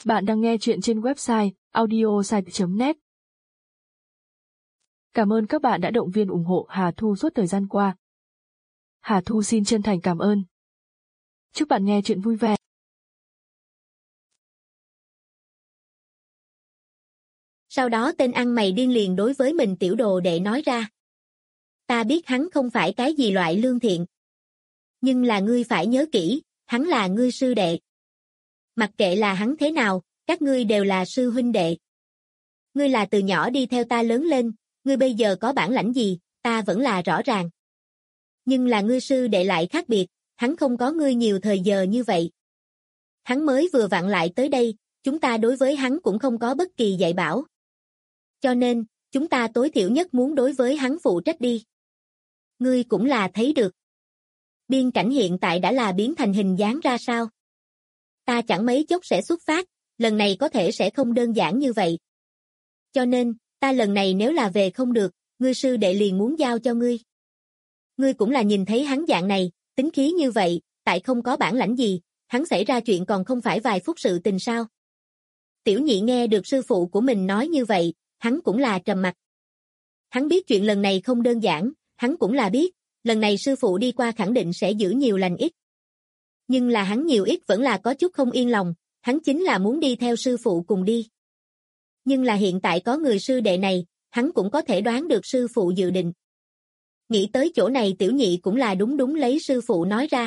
Bạn đang nghe chuyện trên website audiosite.net. Cảm ơn các bạn đã động viên ủng hộ Hà Thu suốt thời gian qua. Hà Thu xin chân thành cảm ơn. Chúc bạn nghe chuyện vui vẻ. Sau đó tên ăn mày điên liền đối với mình tiểu đồ đệ nói ra. Ta biết hắn không phải cái gì loại lương thiện. Nhưng là ngươi phải nhớ kỹ, hắn là ngươi sư đệ. Mặc kệ là hắn thế nào, các ngươi đều là sư huynh đệ. Ngươi là từ nhỏ đi theo ta lớn lên, ngươi bây giờ có bản lãnh gì, ta vẫn là rõ ràng. Nhưng là ngươi sư đệ lại khác biệt, hắn không có ngươi nhiều thời giờ như vậy. Hắn mới vừa vặn lại tới đây, chúng ta đối với hắn cũng không có bất kỳ dạy bảo. Cho nên, chúng ta tối thiểu nhất muốn đối với hắn phụ trách đi. Ngươi cũng là thấy được. Biên cảnh hiện tại đã là biến thành hình dáng ra sao? Ta chẳng mấy chốc sẽ xuất phát, lần này có thể sẽ không đơn giản như vậy. Cho nên, ta lần này nếu là về không được, ngươi sư đệ liền muốn giao cho ngươi. Ngươi cũng là nhìn thấy hắn dạng này, tính khí như vậy, tại không có bản lãnh gì, hắn xảy ra chuyện còn không phải vài phút sự tình sao. Tiểu nhị nghe được sư phụ của mình nói như vậy, hắn cũng là trầm mặc. Hắn biết chuyện lần này không đơn giản, hắn cũng là biết, lần này sư phụ đi qua khẳng định sẽ giữ nhiều lành ít. Nhưng là hắn nhiều ít vẫn là có chút không yên lòng, hắn chính là muốn đi theo sư phụ cùng đi. Nhưng là hiện tại có người sư đệ này, hắn cũng có thể đoán được sư phụ dự định. Nghĩ tới chỗ này tiểu nhị cũng là đúng lấy sư phụ nói ra.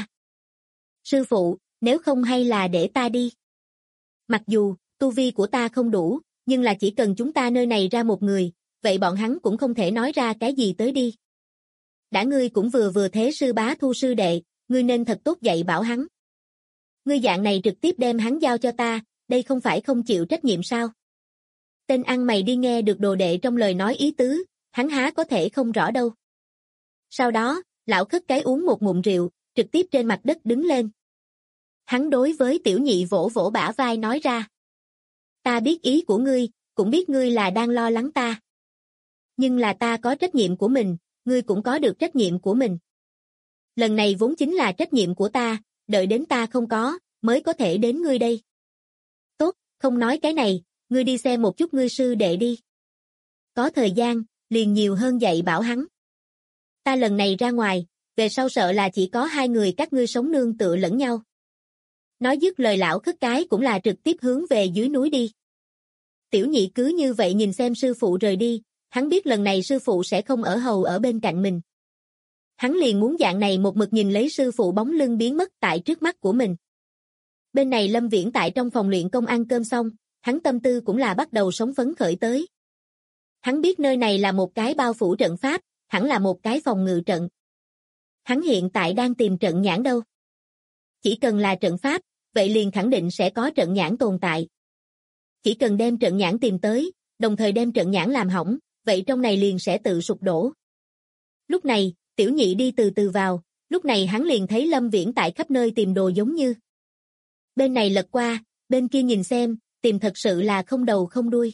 Sư phụ, nếu không hay là để ta đi. Mặc dù, tu vi của ta không đủ, nhưng là chỉ cần chúng ta nơi này ra một người, vậy bọn hắn cũng không thể nói ra cái gì tới đi. Đã ngươi cũng vừa thế sư bá thu sư đệ, ngươi nên thật tốt dạy bảo hắn. Ngươi dạng này trực tiếp đem hắn giao cho ta, đây không phải không chịu trách nhiệm sao? Tên ăn mày đi nghe được đồ đệ trong lời nói ý tứ, hắn há có thể không rõ đâu. Sau đó, lão khất cái uống một ngụm rượu, trực tiếp trên mặt đất đứng lên. Hắn đối với tiểu nhị vỗ vỗ bả vai nói ra. Ta biết ý của ngươi, cũng biết ngươi là đang lo lắng ta. Nhưng là ta có trách nhiệm của mình, ngươi cũng có được trách nhiệm của mình. Lần này vốn chính là trách nhiệm của ta, đợi đến ta không có, mới có thể đến ngươi đây. Tốt, không nói cái này, ngươi đi xem một chút ngươi sư đệ đi. Có thời gian, liền nhiều hơn dạy bảo hắn. Ta lần này ra ngoài, về sau sợ là chỉ có hai người các ngươi sống nương tựa lẫn nhau. Nói dứt lời lão khất cái cũng là trực tiếp hướng về dưới núi đi. Tiểu nhị cứ như vậy nhìn xem sư phụ rời đi, hắn biết lần này sư phụ sẽ không ở hầu ở bên cạnh mình. Hắn liền muốn dạng này một mực nhìn lấy sư phụ bóng lưng biến mất tại trước mắt của mình. Bên này Lâm Viễn tại trong phòng luyện công ăn cơm xong, hắn tâm tư cũng là bắt đầu sống phấn khởi tới. Hắn biết nơi này là một cái bao phủ trận pháp, hẳn là một cái phòng ngự trận. Hắn hiện tại đang tìm trận nhãn đâu. Chỉ cần là trận pháp, vậy liền khẳng định sẽ có trận nhãn tồn tại. Chỉ cần đem trận nhãn tìm tới, đồng thời đem trận nhãn làm hỏng, vậy trong này liền sẽ tự sụp đổ. Lúc này, tiểu nhị đi từ từ vào, lúc này hắn liền thấy Lâm Viễn tại khắp nơi tìm đồ giống như. Bên này lật qua, bên kia nhìn xem, tìm thật sự là không đầu không đuôi.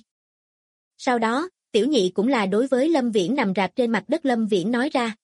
Sau đó, tiểu nhị cũng là đối với Lâm Viễn nằm rạp trên mặt đất Lâm Viễn nói ra.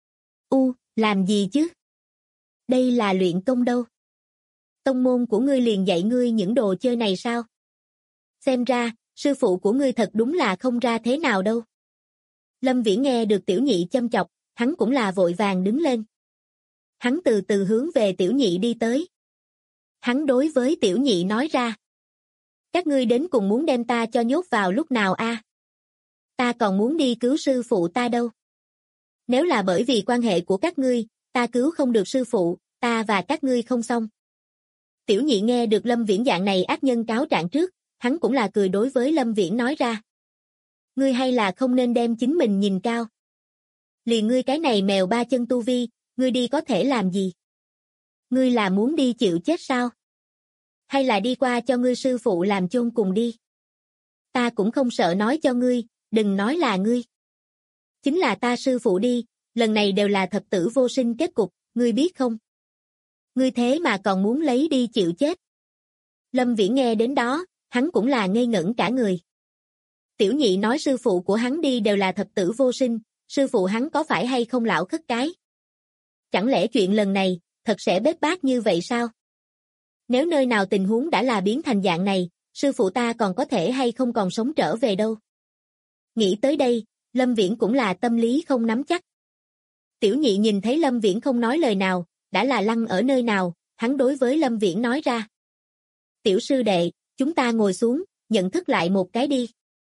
Làm gì chứ? Đây là luyện công đâu? Tông môn của ngươi liền dạy ngươi những đồ chơi này sao? Xem ra, sư phụ của ngươi thật đúng là không ra thế nào đâu. Lâm Viễn nghe được tiểu nhị châm chọc, hắn cũng là vội vàng đứng lên. Hắn từ từ hướng về tiểu nhị đi tới. Hắn đối với tiểu nhị nói ra. Các ngươi đến cùng muốn đem ta cho nhốt vào lúc nào a? Ta còn muốn đi cứu sư phụ ta đâu. Nếu là bởi vì quan hệ của các ngươi, ta cứu không được sư phụ, ta và các ngươi không xong. Tiểu nhị nghe được Lâm Viễn dạng này ác nhân cáo trạng trước, hắn cũng là cười đối với Lâm Viễn nói ra. Ngươi hay là không nên đem chính mình nhìn cao. Liền ngươi cái này mèo ba chân tu vi, ngươi đi có thể làm gì? Ngươi là muốn đi chịu chết sao? Hay là đi qua cho ngươi sư phụ làm chôn cùng đi? Ta cũng không sợ nói cho ngươi, đừng nói là ngươi. Chính là ta sư phụ đi, lần này đều là thập tử vô sinh kết cục, ngươi biết không? Ngươi thế mà còn muốn lấy đi chịu chết. Lâm Viễn nghe đến đó, hắn cũng là ngây ngẩn cả người. Tiểu nhị nói sư phụ của hắn đi đều là thập tử vô sinh, sư phụ hắn có phải hay không lão khất cái? Chẳng lẽ chuyện lần này, thật sẽ bết bát như vậy sao? Nếu nơi nào tình huống đã là biến thành dạng này, sư phụ ta còn có thể hay không còn sống trở về đâu. Nghĩ tới đây, Lâm Viễn cũng là tâm lý không nắm chắc. Tiểu Nhị nhìn thấy Lâm Viễn không nói lời nào, đã là lăng ở nơi nào, hắn đối với Lâm Viễn nói ra. Tiểu sư đệ, chúng ta ngồi xuống, nhận thức lại một cái đi.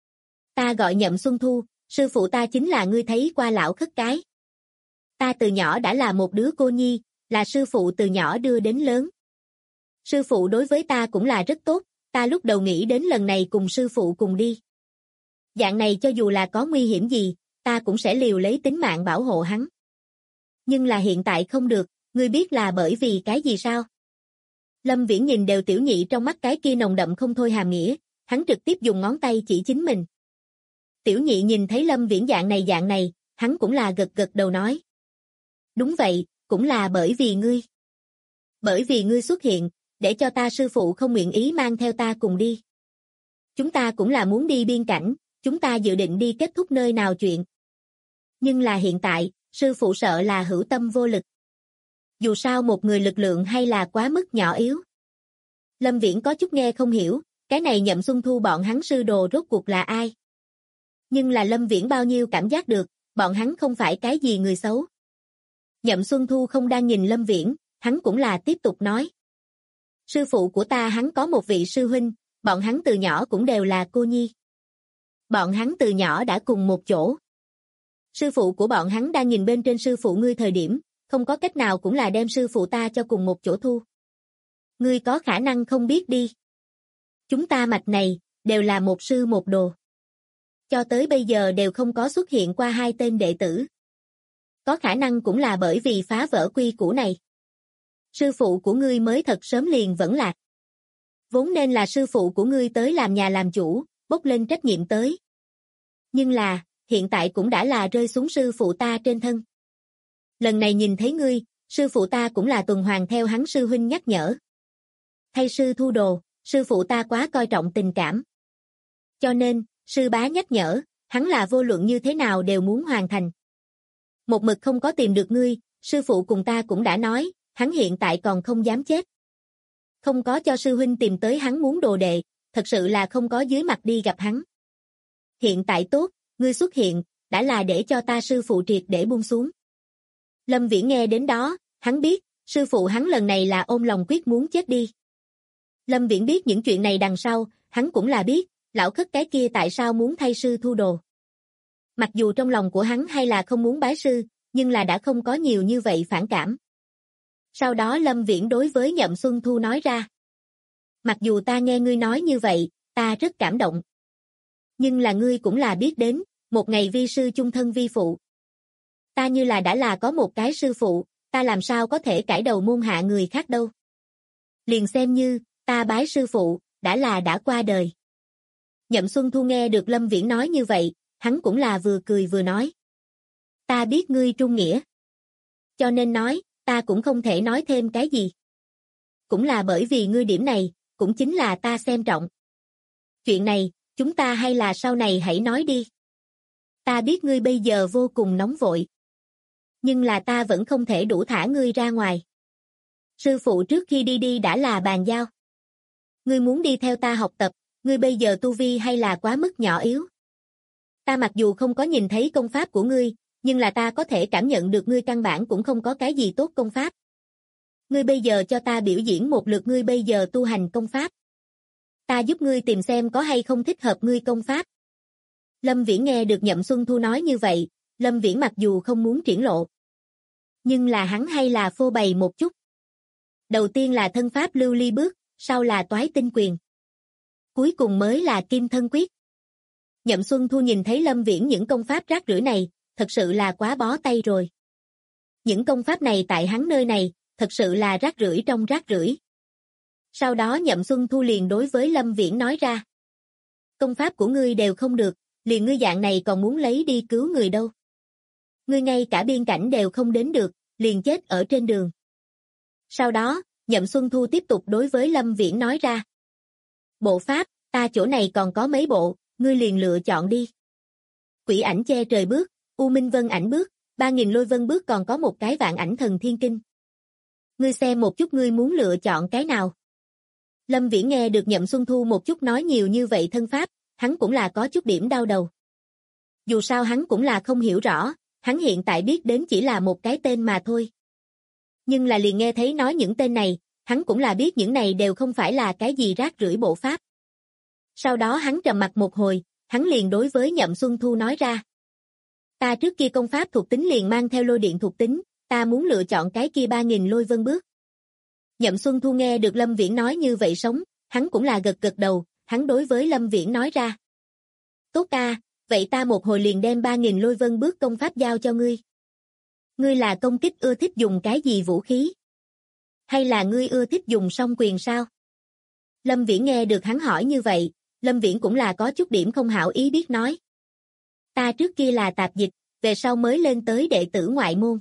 Ta gọi Nhậm Xuân Thu, sư phụ ta chính là ngươi thấy qua lão khất cái. Ta từ nhỏ đã là một đứa cô nhi, là sư phụ từ nhỏ đưa đến lớn. Sư phụ đối với ta cũng là rất tốt, ta lúc đầu nghĩ đến lần này cùng sư phụ cùng đi. Dạng này cho dù là có nguy hiểm gì, ta cũng sẽ liều lấy tính mạng bảo hộ hắn. Nhưng là hiện tại không được, ngươi biết là bởi vì cái gì sao? Lâm Viễn nhìn đều Tiểu Nhị trong mắt cái kia nồng đậm không thôi hàm nghĩa, hắn trực tiếp dùng ngón tay chỉ chính mình. Tiểu Nhị nhìn thấy Lâm Viễn dạng này, hắn cũng là gật gật đầu nói. Đúng vậy, cũng là bởi vì ngươi. Bởi vì ngươi xuất hiện, để cho ta sư phụ không nguyện ý mang theo ta cùng đi. Chúng ta cũng là muốn đi biên cảnh, chúng ta dự định đi kết thúc nơi nào chuyện. Nhưng là hiện tại, sư phụ sợ là hữu tâm vô lực. Dù sao một người lực lượng hay là quá mức nhỏ yếu. Lâm Viễn có chút nghe không hiểu, cái này Nhậm Xuân Thu bọn hắn sư đồ rốt cuộc là ai. Nhưng là Lâm Viễn bao nhiêu cảm giác được, bọn hắn không phải cái gì người xấu. Nhậm Xuân Thu không đang nhìn Lâm Viễn, hắn cũng là tiếp tục nói. Sư phụ của ta hắn có một vị sư huynh, bọn hắn từ nhỏ cũng đều là cô nhi. Bọn hắn từ nhỏ đã cùng một chỗ. Sư phụ của bọn hắn đang nhìn bên trên sư phụ ngươi thời điểm, không có cách nào cũng là đem sư phụ ta cho cùng một chỗ thu. Ngươi có khả năng không biết đi. Chúng ta mạch này, đều là một sư một đồ. Cho tới bây giờ đều không có xuất hiện qua hai tên đệ tử. Có khả năng cũng là bởi vì phá vỡ quy củ này. Sư phụ của ngươi mới thật sớm liền vẫn lạc. Vốn nên là sư phụ của ngươi tới làm nhà làm chủ, bốc lên trách nhiệm tới. Nhưng là, hiện tại cũng đã là rơi xuống sư phụ ta trên thân. Lần này nhìn thấy ngươi, sư phụ ta cũng là tuần hoàn theo hắn sư huynh nhắc nhở. Thay sư thu đồ, sư phụ ta quá coi trọng tình cảm. Cho nên, sư bá nhắc nhở, hắn là vô luận như thế nào đều muốn hoàn thành. Một mực không có tìm được ngươi, sư phụ cùng ta cũng đã nói, hắn hiện tại còn không dám chết. Không có cho sư huynh tìm tới hắn muốn đồ đệ, thật sự là không có dưới mặt đi gặp hắn. Hiện tại tốt, ngươi xuất hiện, đã là để cho ta sư phụ triệt để buông xuống. Lâm Viễn nghe đến đó, hắn biết, sư phụ hắn lần này là ôm lòng quyết muốn chết đi. Lâm Viễn biết những chuyện này đằng sau, hắn cũng là biết, lão khất cái kia tại sao muốn thay sư thu đồ. Mặc dù trong lòng của hắn hay là không muốn bái sư, nhưng là đã không có nhiều như vậy phản cảm. Sau đó Lâm Viễn đối với Nhậm Xuân Thu nói ra. Mặc dù ta nghe ngươi nói như vậy, ta rất cảm động. Nhưng là ngươi cũng là biết đến, một ngày vi sư chung thân vi phụ. Ta như là đã là có một cái sư phụ, ta làm sao có thể cải đầu môn hạ người khác đâu. Liền xem như, ta bái sư phụ, đã qua đời. Nhậm Xuân Thu nghe được Lâm Viễn nói như vậy, hắn cũng là vừa cười vừa nói. Ta biết ngươi trung nghĩa. Cho nên nói, ta cũng không thể nói thêm cái gì. Cũng là bởi vì ngươi điểm này, cũng chính là ta xem trọng. Chuyện này, chúng ta hay là sau này hãy nói đi. Ta biết ngươi bây giờ vô cùng nóng vội. Nhưng là ta vẫn không thể đủ thả ngươi ra ngoài. Sư phụ trước khi đi đã là bàn giao. Ngươi muốn đi theo ta học tập, ngươi bây giờ tu vi hay là quá mức nhỏ yếu. Ta mặc dù không có nhìn thấy công pháp của ngươi, nhưng là ta có thể cảm nhận được ngươi căn bản cũng không có cái gì tốt công pháp. Ngươi bây giờ cho ta biểu diễn một lượt ngươi bây giờ tu hành công pháp. Ta giúp ngươi tìm xem có hay không thích hợp ngươi công pháp. Lâm Viễn nghe được Nhậm Xuân Thu nói như vậy, Lâm Viễn mặc dù không muốn triển lộ. Nhưng là hắn hay là phô bày một chút. Đầu tiên là thân pháp lưu ly bước, sau là toái tinh quyền. Cuối cùng mới là kim thân quyết. Nhậm Xuân Thu nhìn thấy Lâm Viễn những công pháp rác rưởi này, thật sự là quá bó tay rồi. Những công pháp này tại hắn nơi này, thật sự là rác rưởi trong rác rưởi. Sau đó Nhậm Xuân Thu liền đối với Lâm Viễn nói ra. Công pháp của ngươi đều không được, liền ngươi dạng này còn muốn lấy đi cứu người đâu. Ngươi ngay cả biên cảnh đều không đến được, liền chết ở trên đường. Sau đó, Nhậm Xuân Thu tiếp tục đối với Lâm Viễn nói ra. Bộ pháp, ta chỗ này còn có mấy bộ, ngươi liền lựa chọn đi. Quỷ ảnh che trời bước, U Minh Vân ảnh bước, 3000 lôi vân bước còn có một cái vạn ảnh thần thiên kinh. Ngươi xem một chút ngươi muốn lựa chọn cái nào. Lâm Viễn nghe được Nhậm Xuân Thu một chút nói nhiều như vậy thân pháp, hắn cũng là có chút điểm đau đầu. Dù sao hắn cũng là không hiểu rõ, hắn hiện tại biết đến chỉ là một cái tên mà thôi. Nhưng là liền nghe thấy nói những tên này, hắn cũng là biết những này đều không phải là cái gì rác rưởi bộ pháp. Sau đó hắn trầm mặc một hồi, hắn liền đối với Nhậm Xuân Thu nói ra. Ta trước kia công pháp thuộc tính liền mang theo lôi điện thuộc tính, ta muốn lựa chọn cái kia 3000 lôi vân bước. Nhậm Xuân Thu nghe được Lâm Viễn nói như vậy sống, hắn cũng là gật gật đầu, hắn đối với Lâm Viễn nói ra. Tốt ta, vậy ta một hồi liền đem 3000 lôi vân bước công pháp giao cho ngươi. Ngươi là công kích ưa thích dùng cái gì vũ khí? Hay là ngươi ưa thích dùng song quyền sao? Lâm Viễn nghe được hắn hỏi như vậy, Lâm Viễn cũng là có chút điểm không hảo ý biết nói. Ta trước kia là tạp dịch, về sau mới lên tới đệ tử ngoại môn.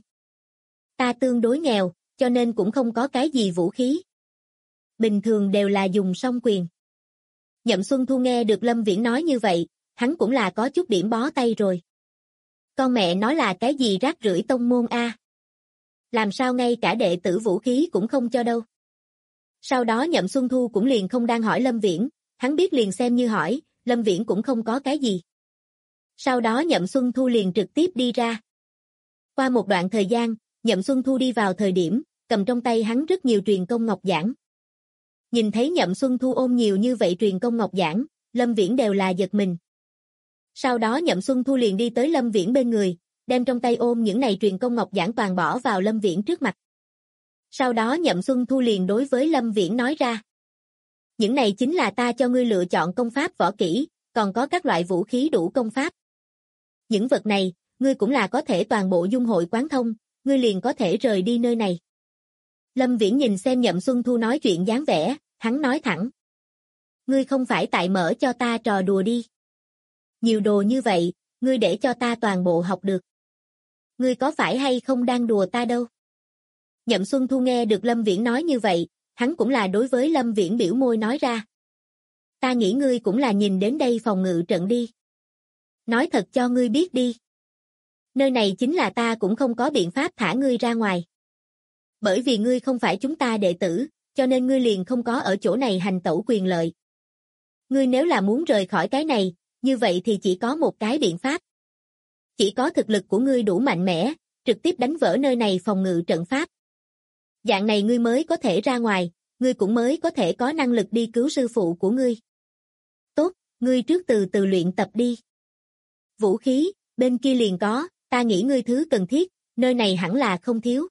Ta tương đối nghèo, cho nên cũng không có cái gì vũ khí. Bình thường đều là dùng song quyền. Nhậm Xuân Thu nghe được Lâm Viễn nói như vậy, hắn cũng là có chút điểm bó tay rồi. Con mẹ nói là cái gì rác rưởi tông môn a? Làm sao ngay cả đệ tử vũ khí cũng không cho đâu. Sau đó Nhậm Xuân Thu cũng liền không đang hỏi Lâm Viễn, hắn biết liền xem như hỏi, Lâm Viễn cũng không có cái gì. Sau đó Nhậm Xuân Thu liền trực tiếp đi ra. Qua một đoạn thời gian, Nhậm Xuân Thu đi vào thời điểm, cầm trong tay hắn rất nhiều truyền công ngọc giản. Nhìn thấy Nhậm Xuân Thu ôm nhiều như vậy truyền công ngọc giản, Lâm Viễn đều là giật mình. Sau đó Nhậm Xuân Thu liền đi tới Lâm Viễn bên người, đem trong tay ôm những này truyền công ngọc giản toàn bỏ vào Lâm Viễn trước mặt. Sau đó Nhậm Xuân Thu liền đối với Lâm Viễn nói ra. Những này chính là ta cho ngươi lựa chọn công pháp võ kỹ, còn có các loại vũ khí đủ công pháp. Những vật này, ngươi cũng là có thể toàn bộ dung hội quán thông, ngươi liền có thể rời đi nơi này. Lâm Viễn nhìn xem Nhậm Xuân Thu nói chuyện dáng vẻ, hắn nói thẳng. Ngươi không phải tại mở cho ta trò đùa đi. Nhiều đồ như vậy, ngươi để cho ta toàn bộ học được. Ngươi có phải hay không đang đùa ta đâu? Nhậm Xuân Thu nghe được Lâm Viễn nói như vậy, hắn cũng là đối với Lâm Viễn biểu môi nói ra. Ta nghĩ ngươi cũng là nhìn đến đây phòng ngự trận đi. Nói thật cho ngươi biết đi. Nơi này chính là ta cũng không có biện pháp thả ngươi ra ngoài. Bởi vì ngươi không phải chúng ta đệ tử, cho nên ngươi liền không có ở chỗ này hành tẩu quyền lợi. Ngươi nếu là muốn rời khỏi cái này, như vậy thì chỉ có một cái biện pháp. Chỉ có thực lực của ngươi đủ mạnh mẽ, trực tiếp đánh vỡ nơi này phòng ngự trận pháp. Dạng này ngươi mới có thể ra ngoài, ngươi cũng mới có thể có năng lực đi cứu sư phụ của ngươi. Tốt, ngươi trước từ từ luyện tập đi. Vũ khí, bên kia liền có, ta nghĩ ngươi thứ cần thiết, nơi này hẳn là không thiếu.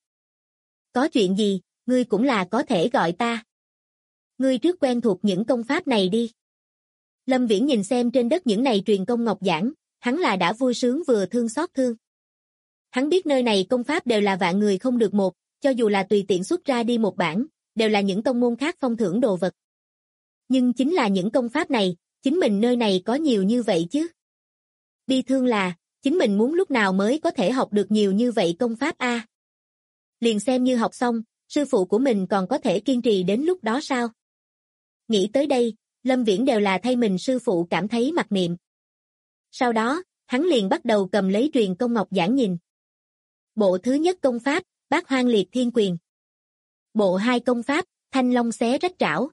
Có chuyện gì, ngươi cũng là có thể gọi ta. Ngươi trước quen thuộc những công pháp này đi. Lâm Viễn nhìn xem trên đất những này truyền công ngọc giản, hắn là đã vui sướng vừa thương xót thương. Hắn biết nơi này công pháp đều là vạn người không được một, cho dù là tùy tiện xuất ra đi một bản, đều là những tông môn khác phong thưởng đồ vật. Nhưng chính là những công pháp này, chính mình nơi này có nhiều như vậy chứ. Bi thương là, chính mình muốn lúc nào mới có thể học được nhiều như vậy công pháp a? Liền xem như học xong, sư phụ của mình còn có thể kiên trì đến lúc đó sao? Nghĩ tới đây, Lâm Viễn đều là thay mình sư phụ cảm thấy mặc niệm. Sau đó, hắn liền bắt đầu cầm lấy truyền công ngọc giảng nhìn. Bộ thứ nhất công pháp, Bát Hoang Liệt Thiên Quyền. Bộ 2 công pháp, Thanh Long Xé Rách Trảo.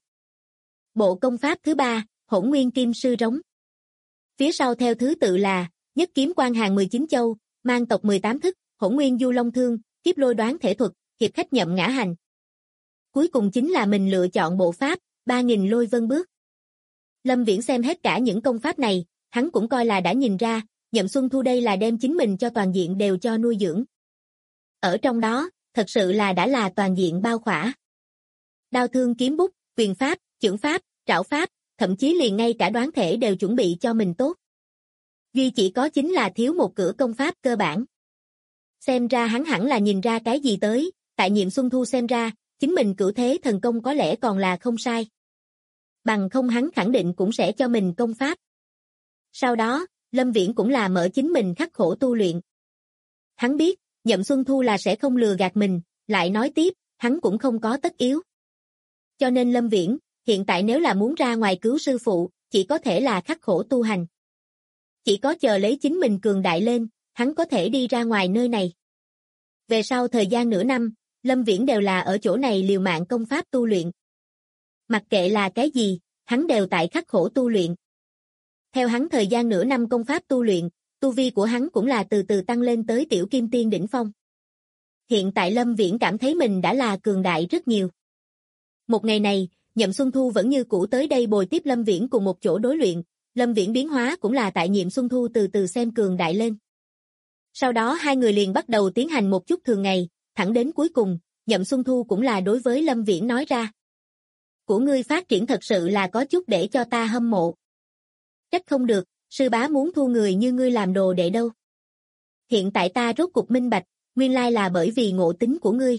Bộ công pháp thứ 3, Hỗn Nguyên Kim Sư Rống. Phía sau theo thứ tự là Nhất Kiếm Quan Hàng 19 Châu, Mang Tộc 18 Thức, Hỗn Nguyên Du Long Thương, Kiếp Lôi Đoán Thể Thuật, Hiệp Khách Nhậm Ngã Hành. Cuối cùng chính là mình lựa chọn bộ pháp, 3000 Lôi Vân Bước. Lâm Viễn xem hết cả những công pháp này, hắn cũng coi là đã nhìn ra, Nhậm Xuân Thu đây là đem chính mình cho toàn diện đều cho nuôi dưỡng. Ở trong đó, thật sự là đã là toàn diện bao khỏa. Đao thương kiếm bút, quyền pháp, chưởng pháp, trảo pháp, thậm chí liền ngay cả đoán thể đều chuẩn bị cho mình tốt. Duy chỉ có chính là thiếu một cửa công pháp cơ bản. Xem ra hắn hẳn là nhìn ra cái gì tới, tại Nhậm Xuân Thu xem ra, chính mình cửu thế thần công có lẽ còn là không sai. Bằng không hắn khẳng định cũng sẽ cho mình công pháp. Sau đó, Lâm Viễn cũng là mở chính mình khắc khổ tu luyện. Hắn biết, Nhậm Xuân Thu là sẽ không lừa gạt mình, lại nói tiếp, hắn cũng không có tất yếu. Cho nên Lâm Viễn, hiện tại nếu là muốn ra ngoài cứu sư phụ, chỉ có thể là khắc khổ tu hành. Chỉ có chờ lấy chính mình cường đại lên, hắn có thể đi ra ngoài nơi này. Về sau thời gian nửa năm, Lâm Viễn đều là ở chỗ này liều mạng công pháp tu luyện. Mặc kệ là cái gì, hắn đều tại khắc khổ tu luyện. Theo hắn thời gian nửa năm công pháp tu luyện, tu vi của hắn cũng là từ từ tăng lên tới tiểu kim tiên đỉnh phong. Hiện tại Lâm Viễn cảm thấy mình đã là cường đại rất nhiều. Một ngày này, Nhậm Xuân Thu vẫn như cũ tới đây bồi tiếp Lâm Viễn cùng một chỗ đối luyện, Lâm Viễn biến hóa cũng là tại Nhậm Xuân Thu từ từ xem cường đại lên. Sau đó hai người liền bắt đầu tiến hành một chút thường ngày, thẳng đến cuối cùng, Nhậm Xuân Thu cũng là đối với Lâm Viễn nói ra. Của ngươi phát triển thật sự là có chút để cho ta hâm mộ. Trách không được, sư bá muốn thu người như ngươi làm đồ đệ đâu. Hiện tại ta rốt cục minh bạch, nguyên lai là bởi vì ngộ tính của ngươi.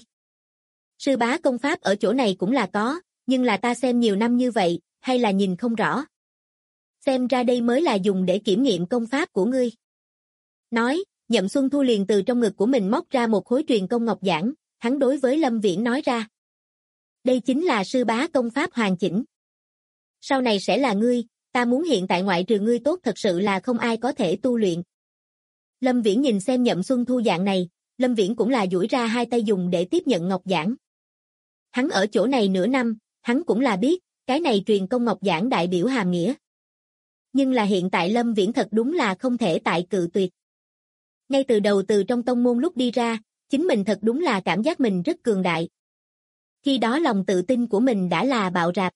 Sư bá công pháp ở chỗ này cũng là có, nhưng là ta xem nhiều năm như vậy, hay là nhìn không rõ. Xem ra đây mới là dùng để kiểm nghiệm công pháp của ngươi. Nói, Nhậm Xuân Thu liền từ trong ngực của mình móc ra một khối truyền công ngọc giản, hắn đối với Lâm Viễn nói ra. Đây chính là sư bá công pháp hoàn chỉnh. Sau này sẽ là ngươi, ta muốn hiện tại ngoại trừ ngươi tốt thật sự là không ai có thể tu luyện. Lâm Viễn nhìn xem Nhậm Xuân Thu dạng này, Lâm Viễn cũng là duỗi ra hai tay dùng để tiếp nhận ngọc giản. Hắn ở chỗ này nửa năm, hắn cũng là biết, cái này truyền công ngọc giản đại biểu hàm nghĩa. Nhưng là hiện tại Lâm Viễn thật đúng là không thể tại cự tuyệt. Ngay từ đầu từ trong tông môn lúc đi ra, chính mình thật đúng là cảm giác mình rất cường đại. Khi đó lòng tự tin của mình đã là bạo rạp.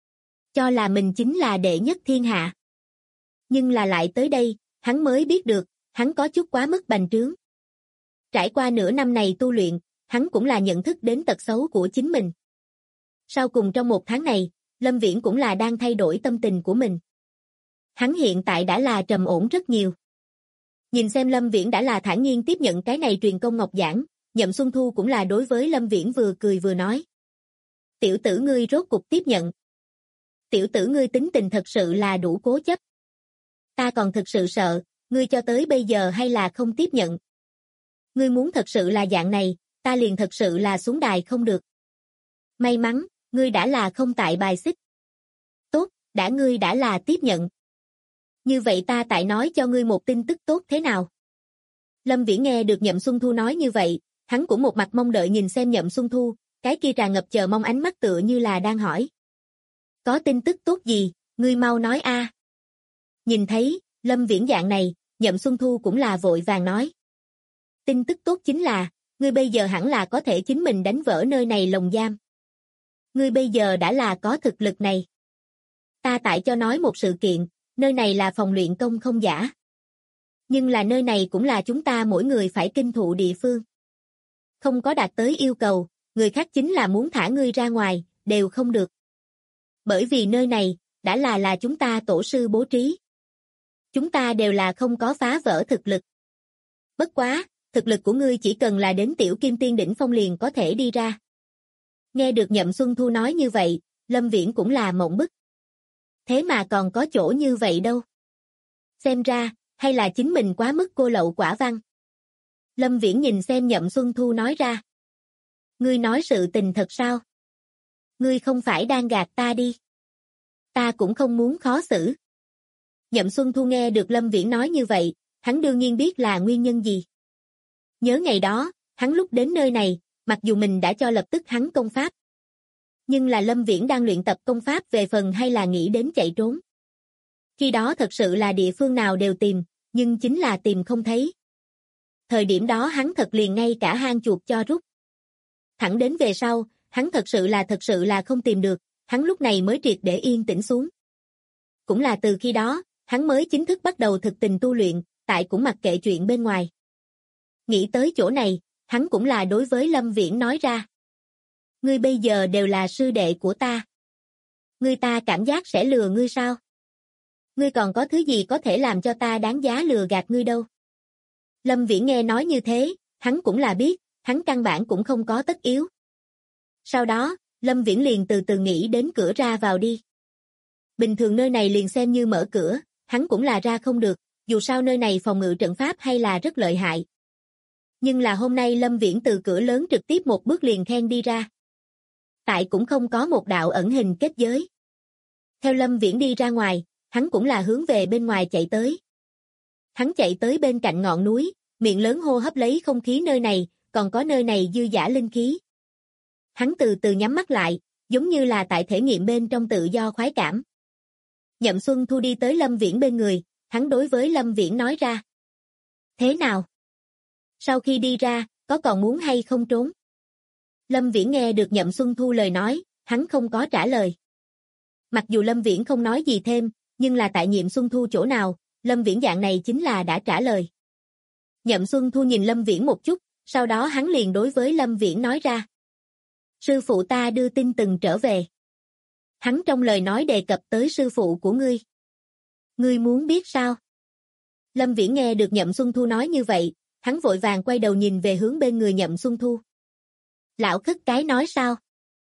Cho là mình chính là đệ nhất thiên hạ. Nhưng là lại tới đây, hắn mới biết được, hắn có chút quá mức bành trướng. Trải qua nửa năm này tu luyện, hắn cũng là nhận thức đến tật xấu của chính mình. Sau cùng trong một tháng này, Lâm Viễn cũng là đang thay đổi tâm tình của mình. Hắn hiện tại đã là trầm ổn rất nhiều. Nhìn xem Lâm Viễn đã là thản nhiên tiếp nhận cái này truyền công ngọc giản, Nhậm Xuân Thu cũng là đối với Lâm Viễn vừa cười vừa nói. Tiểu tử ngươi rốt cục tiếp nhận. Tiểu tử ngươi tính tình thật sự là đủ cố chấp. Ta còn thực sự sợ, ngươi cho tới bây giờ hay là không tiếp nhận. Ngươi muốn thật sự là dạng này, ta liền thật sự là xuống đài không được. May mắn, ngươi đã là không tại bài xích. Tốt, ngươi đã là tiếp nhận. Như vậy ta tại nói cho ngươi một tin tức tốt thế nào? Lâm Viễn nghe được Nhậm Xuân Thu nói như vậy, hắn cũng một mặt mong đợi nhìn xem Nhậm Xuân Thu, cái kia tràn ngập chờ mong ánh mắt tựa như là đang hỏi. Có tin tức tốt gì, ngươi mau nói a. Nhìn thấy, Lâm Viễn dạng này, Nhậm Xuân Thu cũng là vội vàng nói. Tin tức tốt chính là, ngươi bây giờ hẳn là có thể chính mình đánh vỡ nơi này lồng giam. Ngươi bây giờ đã là có thực lực này. Ta tại cho nói một sự kiện, nơi này là phòng luyện công không giả. Nhưng là nơi này cũng là chúng ta mỗi người phải kinh thụ địa phương. Không có đạt tới yêu cầu, người khác chính là muốn thả ngươi ra ngoài, đều không được. Bởi vì nơi này, đã là chúng ta tổ sư bố trí. Chúng ta đều là không có phá vỡ thực lực. Bất quá, thực lực của ngươi chỉ cần là đến tiểu kim tiên đỉnh phong liền có thể đi ra. Nghe được Nhậm Xuân Thu nói như vậy, Lâm Viễn cũng là mộng bức. Thế mà còn có chỗ như vậy đâu. Xem ra, hay là chính mình quá mức cô lậu quả văn. Lâm Viễn nhìn xem Nhậm Xuân Thu nói ra. Ngươi nói sự tình thật sao? Ngươi không phải đang gạt ta đi. Ta cũng không muốn khó xử. Nhậm Xuân Thu nghe được Lâm Viễn nói như vậy, hắn đương nhiên biết là nguyên nhân gì. Nhớ ngày đó, hắn lúc đến nơi này, mặc dù mình đã cho lập tức hắn công pháp. Nhưng là Lâm Viễn đang luyện tập công pháp về phần hay là nghĩ đến chạy trốn. Khi đó thật sự là địa phương nào đều tìm, nhưng chính là tìm không thấy. Thời điểm đó hắn thật liền ngay cả hang chuột cho rút. Thẳng đến về sau, hắn thật sự là không tìm được, hắn lúc này mới triệt để yên tĩnh xuống. Cũng là từ khi đó, hắn mới chính thức bắt đầu thực tình tu luyện, tại cũng mặc kệ chuyện bên ngoài. Nghĩ tới chỗ này, hắn cũng là đối với Lâm Viễn nói ra. Ngươi bây giờ đều là sư đệ của ta. Ngươi ta cảm giác sẽ lừa ngươi sao? Ngươi còn có thứ gì có thể làm cho ta đáng giá lừa gạt ngươi đâu? Lâm Viễn nghe nói như thế, hắn cũng là biết, hắn căn bản cũng không có tất yếu. Sau đó, Lâm Viễn liền từ từ nghĩ đến cửa ra vào đi. Bình thường nơi này liền xem như mở cửa, hắn cũng là ra không được, dù sao nơi này phòng ngự trận pháp hay là rất lợi hại. Nhưng là hôm nay Lâm Viễn từ cửa lớn trực tiếp một bước liền khen đi ra. Tại cũng không có một đạo ẩn hình kết giới. Theo Lâm Viễn đi ra ngoài, hắn cũng là hướng về bên ngoài chạy tới. Hắn chạy tới bên cạnh ngọn núi, miệng lớn hô hấp lấy không khí nơi này, còn có nơi này dư dả linh khí. Hắn từ từ nhắm mắt lại, giống như là tại thể nghiệm bên trong tự do khoái cảm. Nhậm Xuân Thu đi tới Lâm Viễn bên người, hắn đối với Lâm Viễn nói ra. Thế nào? Sau khi đi ra, có còn muốn hay không trốn? Lâm Viễn nghe được Nhậm Xuân Thu lời nói, hắn không có trả lời. Mặc dù Lâm Viễn không nói gì thêm, nhưng là tại Nhậm Xuân Thu chỗ nào, Lâm Viễn dạng này chính là đã trả lời. Nhậm Xuân Thu nhìn Lâm Viễn một chút, sau đó hắn liền đối với Lâm Viễn nói ra. Sư phụ ta đưa tin từng trở về. Hắn trong lời nói đề cập tới sư phụ của ngươi. Ngươi muốn biết sao? Lâm Viễn nghe được Nhậm Xuân Thu nói như vậy, hắn vội vàng quay đầu nhìn về hướng bên người Nhậm Xuân Thu. Lão khất cái nói sao?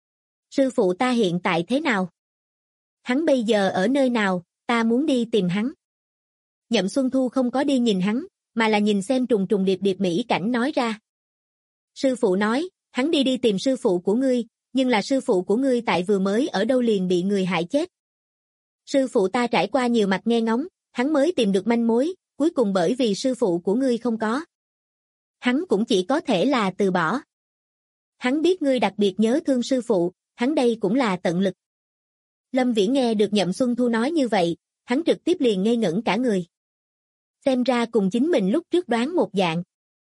Sư phụ ta hiện tại thế nào? Hắn bây giờ ở nơi nào, ta muốn đi tìm hắn. Nhậm Xuân Thu không có đi nhìn hắn, mà là nhìn xem trùng trùng điệp điệp mỹ cảnh nói ra. Sư phụ nói, hắn đi tìm sư phụ của ngươi, nhưng là sư phụ của ngươi tại vừa mới ở đâu liền bị người hại chết. Sư phụ ta trải qua nhiều mặt nghe ngóng, hắn mới tìm được manh mối, cuối cùng bởi vì sư phụ của ngươi không có. Hắn cũng chỉ có thể là từ bỏ. Hắn biết ngươi đặc biệt nhớ thương sư phụ, hắn đây cũng là tận lực. Lâm Viễn nghe được Nhậm Xuân Thu nói như vậy, hắn trực tiếp liền ngây ngẩn cả người. Xem ra cùng chính mình lúc trước đoán một dạng.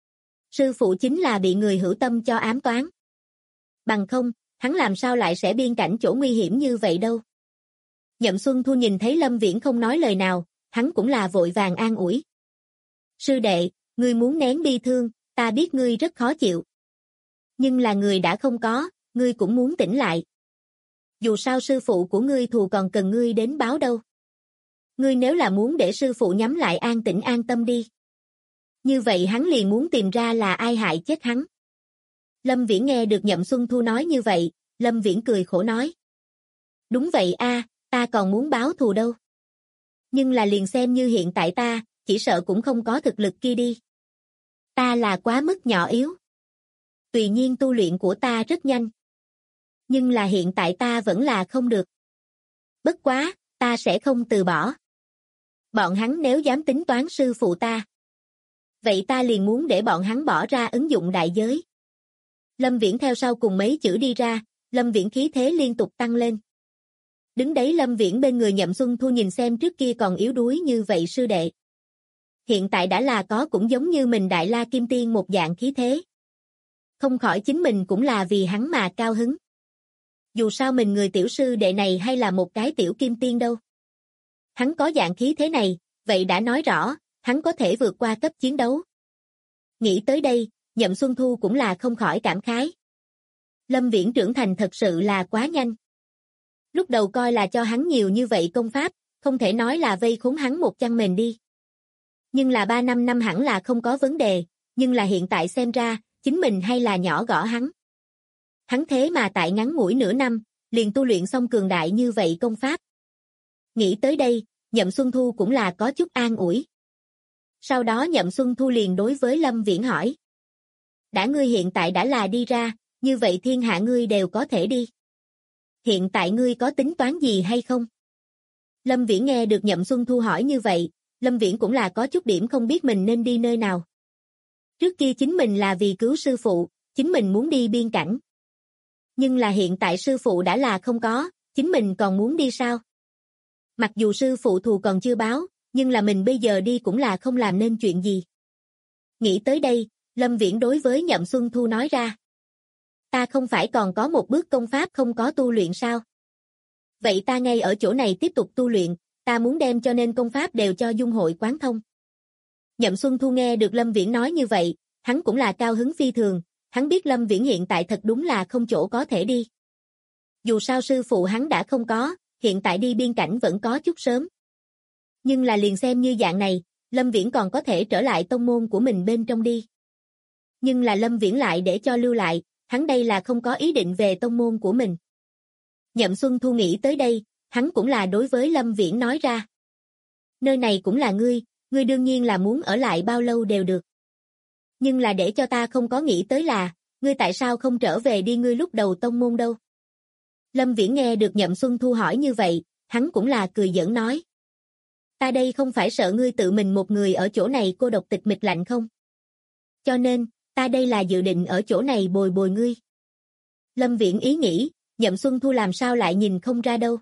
Sư phụ chính là bị người hữu tâm cho ám toán. Bằng không, hắn làm sao lại sẽ biên cảnh chỗ nguy hiểm như vậy đâu. Nhậm Xuân Thu nhìn thấy Lâm Viễn không nói lời nào, hắn cũng là vội vàng an ủi. Sư đệ, ngươi muốn nén bi thương, ta biết ngươi rất khó chịu. Nhưng là người đã không có, ngươi cũng muốn tỉnh lại. Dù sao sư phụ của ngươi thù còn cần ngươi đến báo đâu. Ngươi nếu là muốn để sư phụ nhắm lại an tĩnh an tâm đi. Như vậy hắn liền muốn tìm ra là ai hại chết hắn. Lâm Viễn nghe được Nhậm Xuân Thu nói như vậy, Lâm Viễn cười khổ nói. Đúng vậy a, ta còn muốn báo thù đâu. Nhưng là liền xem như hiện tại ta, chỉ sợ cũng không có thực lực kia đi. Ta là quá mức nhỏ yếu. Tuy nhiên tu luyện của ta rất nhanh. Nhưng là hiện tại ta vẫn là không được. Bất quá, ta sẽ không từ bỏ. Bọn hắn nếu dám tính toán sư phụ ta. Vậy ta liền muốn để bọn hắn bỏ ra ứng dụng đại giới. Lâm Viễn theo sau cùng mấy chữ đi ra, Lâm Viễn khí thế liên tục tăng lên. Đứng đấy Lâm Viễn bên người Nhậm Xuân Thu nhìn xem trước kia còn yếu đuối như vậy sư đệ. Hiện tại đã là có cũng giống như mình Đại La Kim Tiên một dạng khí thế. Không khỏi chính mình cũng là vì hắn mà cao hứng. Dù sao mình người tiểu sư đệ này hay là một cái tiểu kim tiên đâu. Hắn có dạng khí thế này, vậy đã nói rõ, hắn có thể vượt qua cấp chiến đấu. Nghĩ tới đây, Nhậm Xuân Thu cũng là không khỏi cảm khái. Lâm Viễn trưởng thành thật sự là quá nhanh. Lúc đầu coi là cho hắn nhiều như vậy công pháp, không thể nói là vây khốn hắn một chăn mền đi. Nhưng là 3-5 năm hẳn là không có vấn đề, nhưng là hiện tại xem ra, chính mình hay là nhỏ gõ hắn. Hắn thế mà tại ngắn ngủi nửa năm, liền tu luyện xong cường đại như vậy công pháp. Nghĩ tới đây, Nhậm Xuân Thu cũng là có chút an ủi. Sau đó Nhậm Xuân Thu liền đối với Lâm Viễn hỏi. Đã ngươi hiện tại đã là đi ra, như vậy thiên hạ ngươi đều có thể đi. Hiện tại ngươi có tính toán gì hay không? Lâm Viễn nghe được Nhậm Xuân Thu hỏi như vậy, Lâm Viễn cũng là có chút điểm không biết mình nên đi nơi nào. Trước kia chính mình là vì cứu sư phụ, chính mình muốn đi biên cảnh. Nhưng là hiện tại sư phụ đã là không có, chính mình còn muốn đi sao? Mặc dù sư phụ thù còn chưa báo, nhưng là mình bây giờ đi cũng là không làm nên chuyện gì. Nghĩ tới đây, Lâm Viễn đối với Nhậm Xuân Thu nói ra. Ta không phải còn có một bước công pháp không có tu luyện sao? Vậy ta ngay ở chỗ này tiếp tục tu luyện, ta muốn đem cho nên công pháp đều cho dung hội quán thông. Nhậm Xuân Thu nghe được Lâm Viễn nói như vậy, hắn cũng là cao hứng phi thường, hắn biết Lâm Viễn hiện tại thật đúng là không chỗ có thể đi. Dù sao sư phụ hắn đã không có, hiện tại đi biên cảnh vẫn có chút sớm. Nhưng là liền xem như dạng này, Lâm Viễn còn có thể trở lại tông môn của mình bên trong đi. Nhưng là Lâm Viễn lại để cho lưu lại, hắn đây là không có ý định về tông môn của mình. Nhậm Xuân Thu nghĩ tới đây, hắn cũng là đối với Lâm Viễn nói ra. Nơi này cũng là ngươi đương nhiên là muốn ở lại bao lâu đều được. Nhưng là để cho ta không có nghĩ tới là, ngươi tại sao không trở về đi ngươi lúc đầu tông môn đâu. Lâm Viễn nghe được Nhậm Xuân Thu hỏi như vậy, hắn cũng là cười giỡn nói. Ta đây không phải sợ ngươi tự mình một người ở chỗ này cô độc tịch mịch lạnh không? Cho nên, ta đây là dự định ở chỗ này bồi bồi ngươi. Lâm Viễn ý nghĩ, Nhậm Xuân Thu làm sao lại nhìn không ra đâu.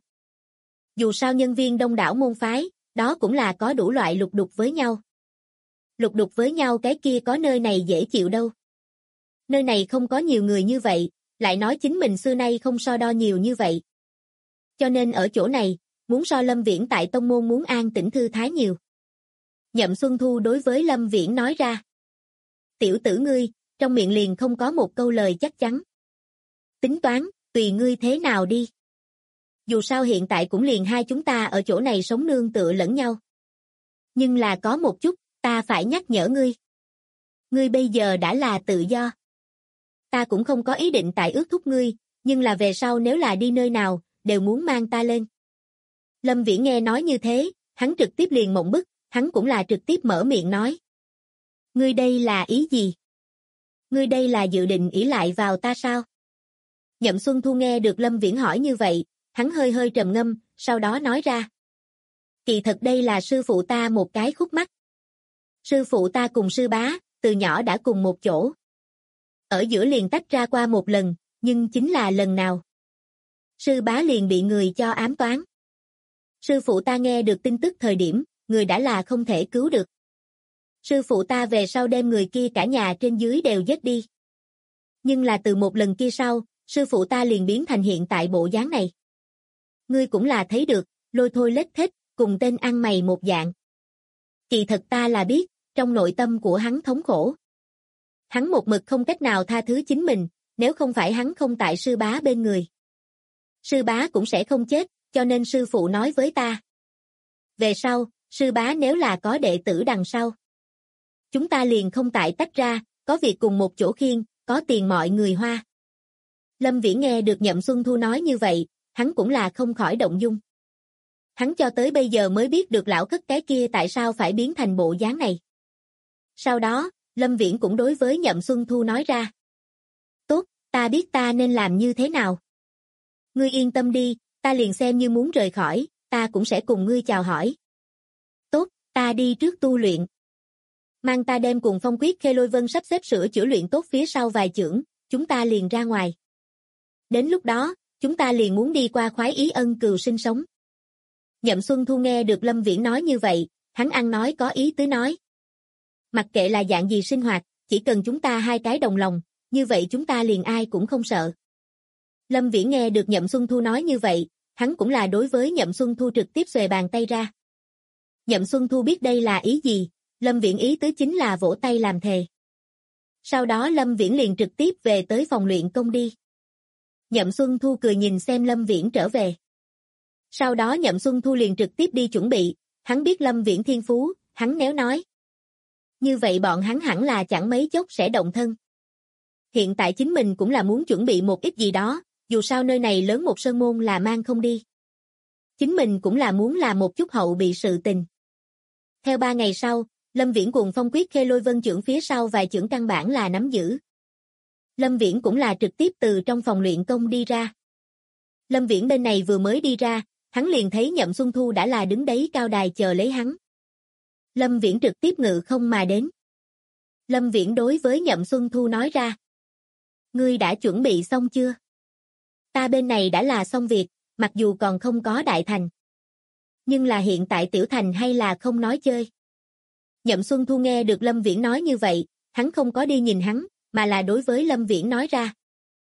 Dù sao nhân viên đông đảo môn phái, đó cũng là có đủ loại lục đục với nhau. Lục đục với nhau cái kia có nơi này dễ chịu đâu. Nơi này không có nhiều người như vậy, lại nói chính mình xưa nay không so đo nhiều như vậy. Cho nên ở chỗ này, muốn so Lâm Viễn tại tông môn muốn an tĩnh thư thái nhiều. Nhậm Xuân Thu đối với Lâm Viễn nói ra. Tiểu tử ngươi, trong miệng liền không có một câu lời chắc chắn. Tính toán, tùy ngươi thế nào đi. Dù sao hiện tại cũng liền hai chúng ta ở chỗ này sống nương tựa lẫn nhau. Nhưng là có một chút, ta phải nhắc nhở ngươi. Ngươi bây giờ đã là tự do. Ta cũng không có ý định tại ước thúc ngươi, nhưng là về sau nếu là đi nơi nào, đều muốn mang ta lên. Lâm Viễn nghe nói như thế, hắn trực tiếp liền mộng bức, hắn cũng là trực tiếp mở miệng nói. Ngươi đây là ý gì? Ngươi đây là dự định ỷ lại vào ta sao? Nhậm Xuân Thu nghe được Lâm Viễn hỏi như vậy, hắn hơi hơi trầm ngâm, sau đó nói ra. Kỳ thật đây là sư phụ ta một cái khúc mắc. Sư phụ ta cùng sư bá, từ nhỏ đã cùng một chỗ. Ở giữa liền tách ra qua một lần, nhưng chính là lần nào. Sư bá liền bị người cho ám toán. Sư phụ ta nghe được tin tức thời điểm, người đã là không thể cứu được. Sư phụ ta về sau đem người kia cả nhà trên dưới đều giết đi. Nhưng là từ một lần kia sau, sư phụ ta liền biến thành hiện tại bộ dáng này. Ngươi cũng là thấy được, lôi thôi lết thết, cùng tên ăn mày một dạng. Kỳ thật ta là biết, trong nội tâm của hắn thống khổ. Hắn một mực không cách nào tha thứ chính mình, nếu không phải hắn không tại sư bá bên người. Sư bá cũng sẽ không chết, cho nên sư phụ nói với ta. Về sau, sư bá nếu là có đệ tử đằng sau. Chúng ta liền không tại tách ra, có việc cùng một chỗ khiêng, có tiền mọi người hoa. Lâm Viễn nghe được Nhậm Xuân Thu nói như vậy, hắn cũng là không khỏi động dung. Hắn cho tới bây giờ mới biết được lão khất cái kia tại sao phải biến thành bộ dáng này. Sau đó, Lâm Viễn cũng đối với Nhậm Xuân Thu nói ra. Tốt, ta biết ta nên làm như thế nào. Ngươi yên tâm đi, ta liền xem như muốn rời khỏi, ta cũng sẽ cùng ngươi chào hỏi. Tốt, ta đi trước tu luyện. Mang ta đem cùng Phong Quyết Khê Lôi Vân sắp xếp sửa chữa luyện tốt phía sau vài chưởng, chúng ta liền ra ngoài. Đến lúc đó, chúng ta liền muốn đi qua Khoái Ý Ân Cừu sinh sống. Nhậm Xuân Thu nghe được Lâm Viễn nói như vậy, hắn ăn nói có ý tứ nói. Mặc kệ là dạng gì sinh hoạt, chỉ cần chúng ta hai cái đồng lòng, như vậy chúng ta liền ai cũng không sợ. Lâm Viễn nghe được Nhậm Xuân Thu nói như vậy, hắn cũng là đối với Nhậm Xuân Thu trực tiếp xuề bàn tay ra. Nhậm Xuân Thu biết đây là ý gì, Lâm Viễn ý tứ chính là vỗ tay làm thề. Sau đó Lâm Viễn liền trực tiếp về tới phòng luyện công đi. Nhậm Xuân Thu cười nhìn xem Lâm Viễn trở về. Sau đó Nhậm Xuân Thu liền trực tiếp đi chuẩn bị, hắn biết Lâm Viễn thiên phú, hắn nếu nói. Như vậy bọn hắn hẳn là chẳng mấy chốc sẽ động thân. Hiện tại chính mình cũng là muốn chuẩn bị một ít gì đó, dù sao nơi này lớn một sơn môn là mang không đi. Chính mình cũng là muốn làm một chút hậu bị sự tình. Theo 3 ngày sau, Lâm Viễn cùng Phong Quyết Khê Lôi Vân chưởng phía sau vài chưởng căn bản là nắm giữ. Lâm Viễn cũng là trực tiếp từ trong phòng luyện công đi ra. Lâm Viễn bên này vừa mới đi ra, hắn liền thấy Nhậm Xuân Thu đã là đứng đấy cao đài chờ lấy hắn. Lâm Viễn trực tiếp ngự không mà đến. Lâm Viễn đối với Nhậm Xuân Thu nói ra. Ngươi đã chuẩn bị xong chưa? Ta bên này đã là xong việc, mặc dù còn không có đại thành. Nhưng là hiện tại tiểu thành hay là không nói chơi. Nhậm Xuân Thu nghe được Lâm Viễn nói như vậy, hắn không có đi nhìn hắn, mà là đối với Lâm Viễn nói ra.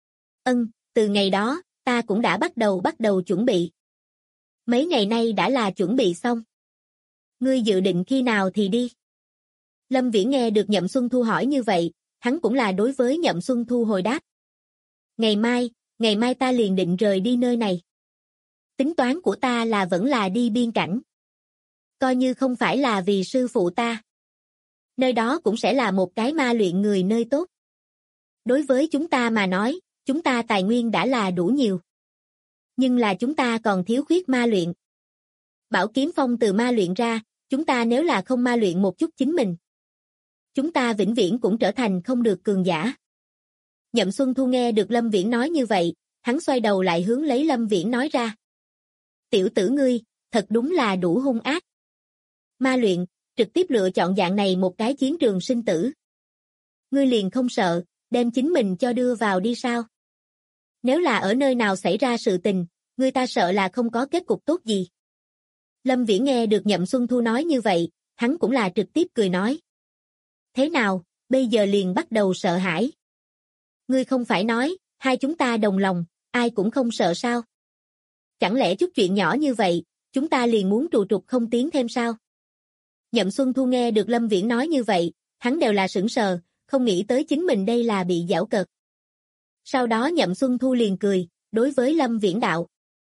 Từ ngày đó, ta cũng đã bắt đầu chuẩn bị. Mấy ngày nay đã là chuẩn bị xong. Ngươi dự định khi nào thì đi? Lâm Viễn nghe được Nhậm Xuân Thu hỏi như vậy, hắn cũng là đối với Nhậm Xuân Thu hồi đáp. Ngày mai ta liền định rời đi nơi này. Tính toán của ta là vẫn là đi biên cảnh. Coi như không phải là vì sư phụ ta. Nơi đó cũng sẽ là một cái ma luyện người nơi tốt. Đối với chúng ta mà nói, chúng ta tài nguyên đã là đủ nhiều. Nhưng là chúng ta còn thiếu khuyết ma luyện. Bảo kiếm phong từ ma luyện ra, chúng ta nếu là không ma luyện một chút chính mình. Chúng ta vĩnh viễn cũng trở thành không được cường giả. Nhậm Xuân Thu nghe được Lâm Viễn nói như vậy, hắn xoay đầu lại hướng lấy Lâm Viễn nói ra. Tiểu tử ngươi, thật đúng là đủ hung ác. Ma luyện, trực tiếp lựa chọn dạng này một cái chiến trường sinh tử. Ngươi liền không sợ, đem chính mình cho đưa vào đi sao? Nếu là ở nơi nào xảy ra sự tình, người ta sợ là không có kết cục tốt gì. Lâm Viễn nghe được Nhậm Xuân Thu nói như vậy, hắn cũng là trực tiếp cười nói. Thế nào, bây giờ liền bắt đầu sợ hãi. Ngươi không phải nói, hai chúng ta đồng lòng, ai cũng không sợ sao? Chẳng lẽ chút chuyện nhỏ như vậy, chúng ta liền muốn trù trục không tiến thêm sao? Nhậm Xuân Thu nghe được Lâm Viễn nói như vậy, hắn đều là sững sờ, không nghĩ tới chính mình đây là bị giảo cợt. Sau đó Nhậm Xuân Thu liền cười, đối với Lâm Viễn đạo.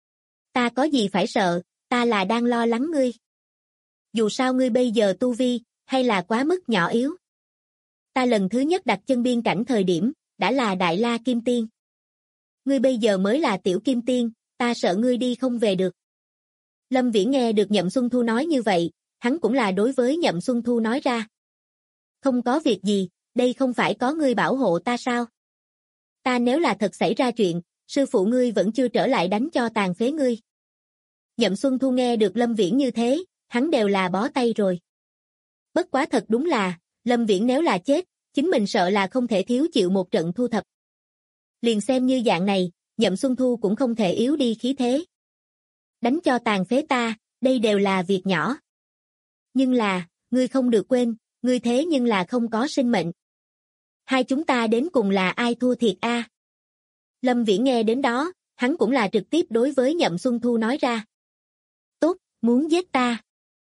Ta có gì phải sợ, ta là đang lo lắng ngươi. Dù sao ngươi bây giờ tu vi, hay là quá mức nhỏ yếu. Ta lần thứ nhất đặt chân biên cảnh thời điểm, đã là Đại La Kim Tiên. Ngươi bây giờ mới là Tiểu Kim Tiên, ta sợ ngươi đi không về được. Lâm Viễn nghe được Nhậm Xuân Thu nói như vậy, hắn cũng là đối với Nhậm Xuân Thu nói ra. Không có việc gì, đây không phải có ngươi bảo hộ ta sao? Ta nếu là thật xảy ra chuyện, sư phụ ngươi vẫn chưa trở lại đánh cho tàn phế ngươi. Nhậm Xuân Thu nghe được Lâm Viễn như thế, hắn đều là bó tay rồi. Bất quá thật đúng là, Lâm Viễn nếu là chết, chính mình sợ là không thể thiếu chịu một trận thu thập. Liền xem như dạng này, Nhậm Xuân Thu cũng không thể yếu đi khí thế. Đánh cho tàn phế ta, đây đều là việc nhỏ. Nhưng là, ngươi không được quên, ngươi thế nhưng là không có sinh mệnh. Hai chúng ta đến cùng là ai thua thiệt a? Lâm Viễn nghe đến đó, hắn cũng là trực tiếp đối với Nhậm Xuân Thu nói ra. Tốt, muốn giết ta.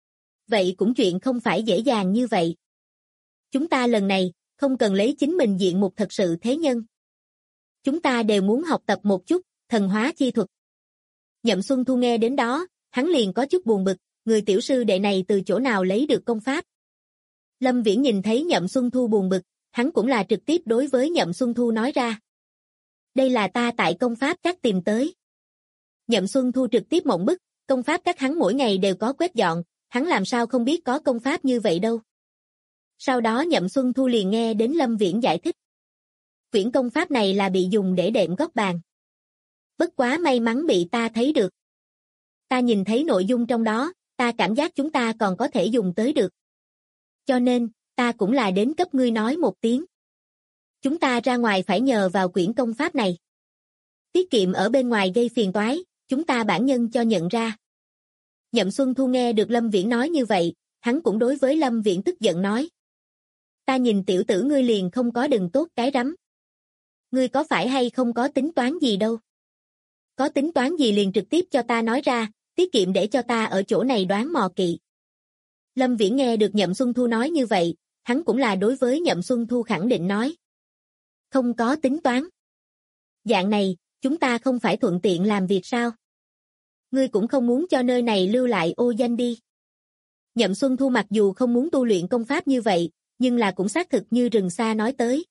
Vậy cũng chuyện không phải dễ dàng như vậy. Chúng ta lần này, không cần lấy chính mình diện mục thật sự thế nhân. Chúng ta đều muốn học tập một chút, thần hóa chi thuật. Nhậm Xuân Thu nghe đến đó, hắn liền có chút buồn bực, người tiểu sư đệ này từ chỗ nào lấy được công pháp. Lâm Viễn nhìn thấy Nhậm Xuân Thu buồn bực, hắn cũng là trực tiếp đối với Nhậm Xuân Thu nói ra. Đây là ta tại công pháp các tìm tới. Nhậm Xuân Thu trực tiếp mộng bức, công pháp các hắn mỗi ngày đều có quét dọn, hắn làm sao không biết có công pháp như vậy đâu. Sau đó Nhậm Xuân Thu liền nghe đến Lâm Viễn giải thích. Quyển công pháp này là bị dùng để đệm gót bàn. Bất quá may mắn bị ta thấy được. Ta nhìn thấy nội dung trong đó, ta cảm giác chúng ta còn có thể dùng tới được. Cho nên, ta cũng là đến cấp ngươi nói một tiếng. Chúng ta ra ngoài phải nhờ vào quyển công pháp này. Tiết kiệm ở bên ngoài gây phiền toái, chúng ta bản nhân cho nhận ra. Nhậm Xuân Thu nghe được Lâm Viễn nói như vậy, hắn cũng đối với Lâm Viễn tức giận nói. Ta nhìn tiểu tử ngươi liền không có đừng tốt cái rắm. Ngươi có phải hay không có tính toán gì đâu. Có tính toán gì liền trực tiếp cho ta nói ra, tiết kiệm để cho ta ở chỗ này đoán mò kỵ. Lâm Viễn nghe được Nhậm Xuân Thu nói như vậy, hắn cũng là đối với Nhậm Xuân Thu khẳng định nói. Không có tính toán. Dạng này, chúng ta không phải thuận tiện làm việc sao? Ngươi cũng không muốn cho nơi này lưu lại ô danh đi. Nhậm Xuân Thu mặc dù không muốn tu luyện công pháp như vậy, nhưng là cũng xác thực như rừng xa nói tới.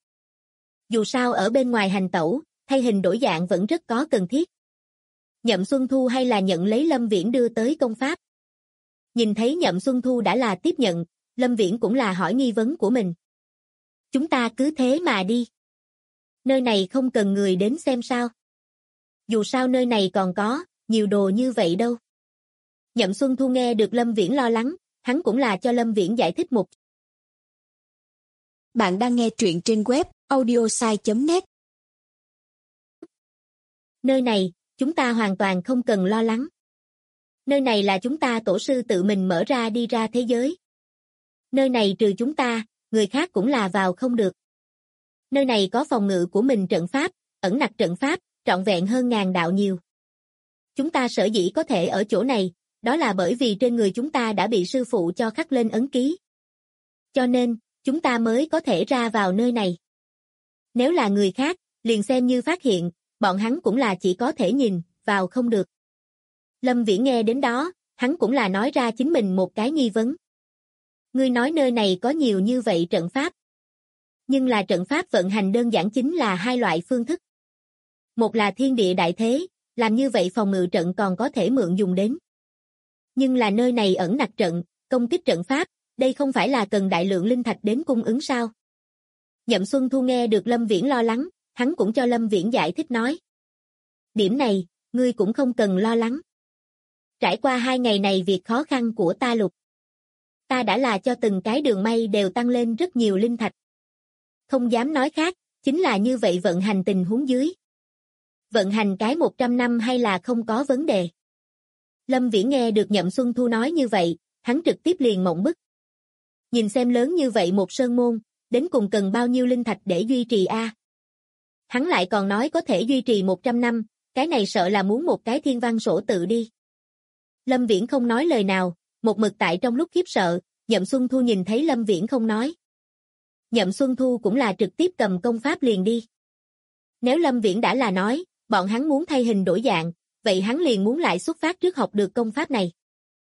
Dù sao ở bên ngoài hành tẩu, thay hình đổi dạng vẫn rất có cần thiết. Nhậm Xuân Thu hay là nhận lấy Lâm Viễn đưa tới công pháp. Nhìn thấy Nhậm Xuân Thu đã là tiếp nhận, Lâm Viễn cũng là hỏi nghi vấn của mình. Chúng ta cứ thế mà đi. Nơi này không cần người đến xem sao. Dù sao nơi này còn có, nhiều đồ như vậy đâu. Nhậm Xuân Thu nghe được Lâm Viễn lo lắng, hắn cũng là cho Lâm Viễn giải thích một. Bạn đang nghe truyện trên web audiosai.net. Nơi này, chúng ta hoàn toàn không cần lo lắng. Nơi này là chúng ta tổ sư tự mình mở ra đi ra thế giới. Nơi này trừ chúng ta, người khác cũng là vào không được. Nơi này có phòng ngự của mình trận pháp, ẩn nặc trận pháp, trọn vẹn hơn ngàn đạo nhiều. Chúng ta sở dĩ có thể ở chỗ này, đó là bởi vì trên người chúng ta đã bị sư phụ cho khắc lên ấn ký. Cho nên, chúng ta mới có thể ra vào nơi này. Nếu là người khác, liền xem như phát hiện, bọn hắn cũng là chỉ có thể nhìn, vào không được. Lâm Viễn nghe đến đó, hắn cũng là nói ra chính mình một cái nghi vấn. Ngươi nói nơi này có nhiều như vậy trận pháp. Nhưng là trận pháp vận hành đơn giản chính là hai loại phương thức. Một là thiên địa đại thế, làm như vậy phòng ngự trận còn có thể mượn dùng đến. Nhưng là nơi này ẩn nặc trận, công kích trận pháp, đây không phải là cần đại lượng linh thạch đến cung ứng sao? Nhậm Xuân Thu nghe được Lâm Viễn lo lắng, hắn cũng cho Lâm Viễn giải thích nói. Điểm này, ngươi cũng không cần lo lắng. Trải qua 2 ngày này việc khó khăn của ta lục. Ta đã là cho từng cái đường may đều tăng lên rất nhiều linh thạch. Không dám nói khác, chính là như vậy vận hành tình huống dưới. Vận hành cái 100 năm hay là không có vấn đề. Lâm Viễn nghe được Nhậm Xuân Thu nói như vậy, hắn trực tiếp liền mộng bức. Nhìn xem lớn như vậy một sơn môn, đến cùng cần bao nhiêu linh thạch để duy trì a? Hắn lại còn nói có thể duy trì 100 năm, cái này sợ là muốn một cái thiên văn sổ tự đi. Lâm Viễn không nói lời nào, một mực tại trong lúc khiếp sợ, Nhậm Xuân Thu nhìn thấy Lâm Viễn không nói. Nhậm Xuân Thu cũng là trực tiếp cầm công pháp liền đi. Nếu Lâm Viễn đã là nói, bọn hắn muốn thay hình đổi dạng, vậy hắn liền muốn lại xuất phát trước học được công pháp này.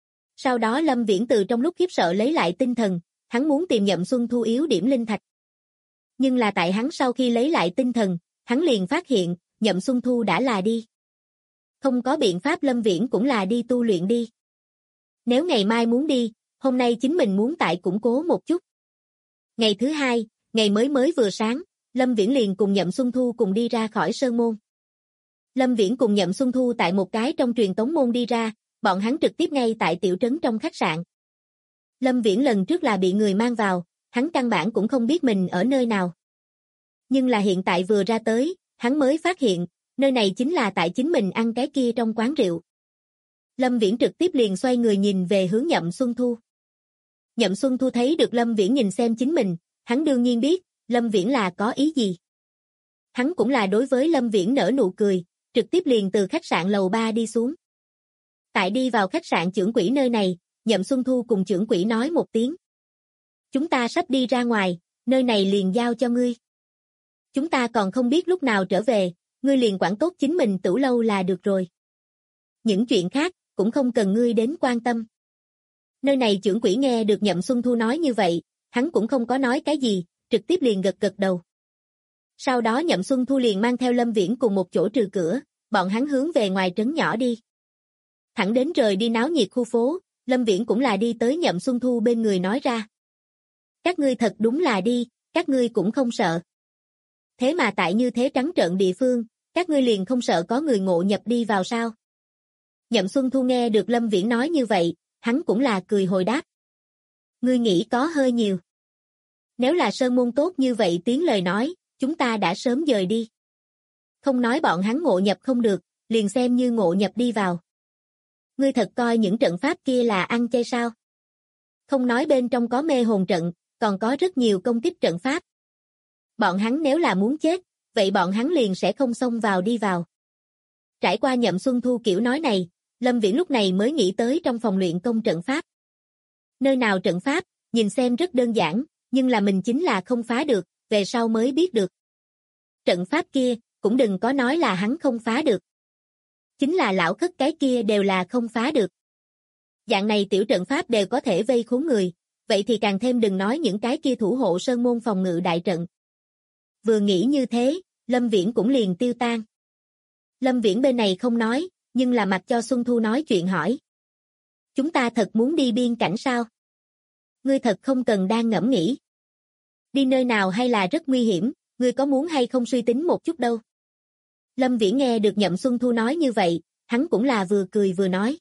Sau đó Lâm Viễn từ trong lúc khiếp sợ lấy lại tinh thần, hắn muốn tìm Nhậm Xuân Thu yếu điểm linh thạch. Nhưng là tại hắn sau khi lấy lại tinh thần, hắn liền phát hiện, Nhậm Xuân Thu đã là đi. Không có biện pháp, Lâm Viễn cũng là đi tu luyện đi. Nếu ngày mai muốn đi, hôm nay chính mình muốn tại củng cố một chút. Ngày thứ hai, ngày mới vừa sáng, Lâm Viễn liền cùng Nhậm Xuân Thu cùng đi ra khỏi sơn môn. Lâm Viễn cùng Nhậm Xuân Thu tại một cái trong truyền tống môn đi ra, bọn hắn trực tiếp ngay tại tiểu trấn trong khách sạn. Lâm Viễn lần trước là bị người mang vào, hắn căn bản cũng không biết mình ở nơi nào. Nhưng là hiện tại vừa ra tới, hắn mới phát hiện, nơi này chính là tại chính mình ăn cái kia trong quán rượu. Lâm Viễn trực tiếp liền xoay người nhìn về hướng Nhậm Xuân Thu. Nhậm Xuân Thu thấy được Lâm Viễn nhìn xem chính mình, hắn đương nhiên biết, Lâm Viễn là có ý gì. Hắn cũng là đối với Lâm Viễn nở nụ cười, trực tiếp liền từ khách sạn lầu 3 đi xuống. Tại đi vào khách sạn trưởng quỹ nơi này, Nhậm Xuân Thu cùng trưởng quỹ nói một tiếng. Chúng ta sắp đi ra ngoài, nơi này liền giao cho ngươi. Chúng ta còn không biết lúc nào trở về, ngươi liền quản tốt chính mình tửu lâu là được rồi. Những chuyện khác, cũng không cần ngươi đến quan tâm. Nơi này trưởng quỹ nghe được Nhậm Xuân Thu nói như vậy, hắn cũng không có nói cái gì, trực tiếp liền gật gật đầu. Sau đó Nhậm Xuân Thu liền mang theo Lâm Viễn cùng một chỗ trừ cửa, bọn hắn hướng về ngoài trấn nhỏ đi. Thẳng đến rời đi náo nhiệt khu phố, Lâm Viễn cũng là đi tới Nhậm Xuân Thu bên người nói ra. Các ngươi thật đúng là đi, các ngươi cũng không sợ. Thế mà tại như thế trắng trợn địa phương, các ngươi liền không sợ có người ngộ nhập đi vào sao? Nhậm Xuân Thu nghe được Lâm Viễn nói như vậy, hắn cũng là cười hồi đáp. Ngươi nghĩ có hơi nhiều. Nếu là sơn môn tốt như vậy tiếng lời nói, chúng ta đã sớm dời đi. Không nói bọn hắn ngộ nhập không được, liền xem như ngộ nhập đi vào. Ngươi thật coi những trận pháp kia là ăn chay sao? Không nói bên trong có mê hồn trận, còn có rất nhiều công kích trận pháp. Bọn hắn nếu là muốn chết, vậy bọn hắn liền sẽ không xông vào đi vào. Trải qua Nhậm Xuân Thu kiểu nói này, Lâm Viễn lúc này mới nghĩ tới trong phòng luyện công trận pháp. Nơi nào trận pháp, nhìn xem rất đơn giản, nhưng là mình chính là không phá được, về sau mới biết được. Trận pháp kia, cũng đừng có nói là hắn không phá được. Chính là lão khất cái kia đều là không phá được. Dạng này tiểu trận pháp đều có thể vây khốn người, vậy thì càng thêm đừng nói những cái kia thủ hộ sơn môn phòng ngự đại trận. Vừa nghĩ như thế, Lâm Viễn cũng liền tiêu tan. Lâm Viễn bên này không nói, nhưng là mặc cho Xuân Thu nói chuyện hỏi. Chúng ta thật muốn đi biên cảnh sao? Ngươi thật không cần đang ngẫm nghĩ. Đi nơi nào hay là rất nguy hiểm, ngươi có muốn hay không suy tính một chút đâu. Lâm Viễn nghe được Nhậm Xuân Thu nói như vậy, hắn cũng là vừa cười vừa nói.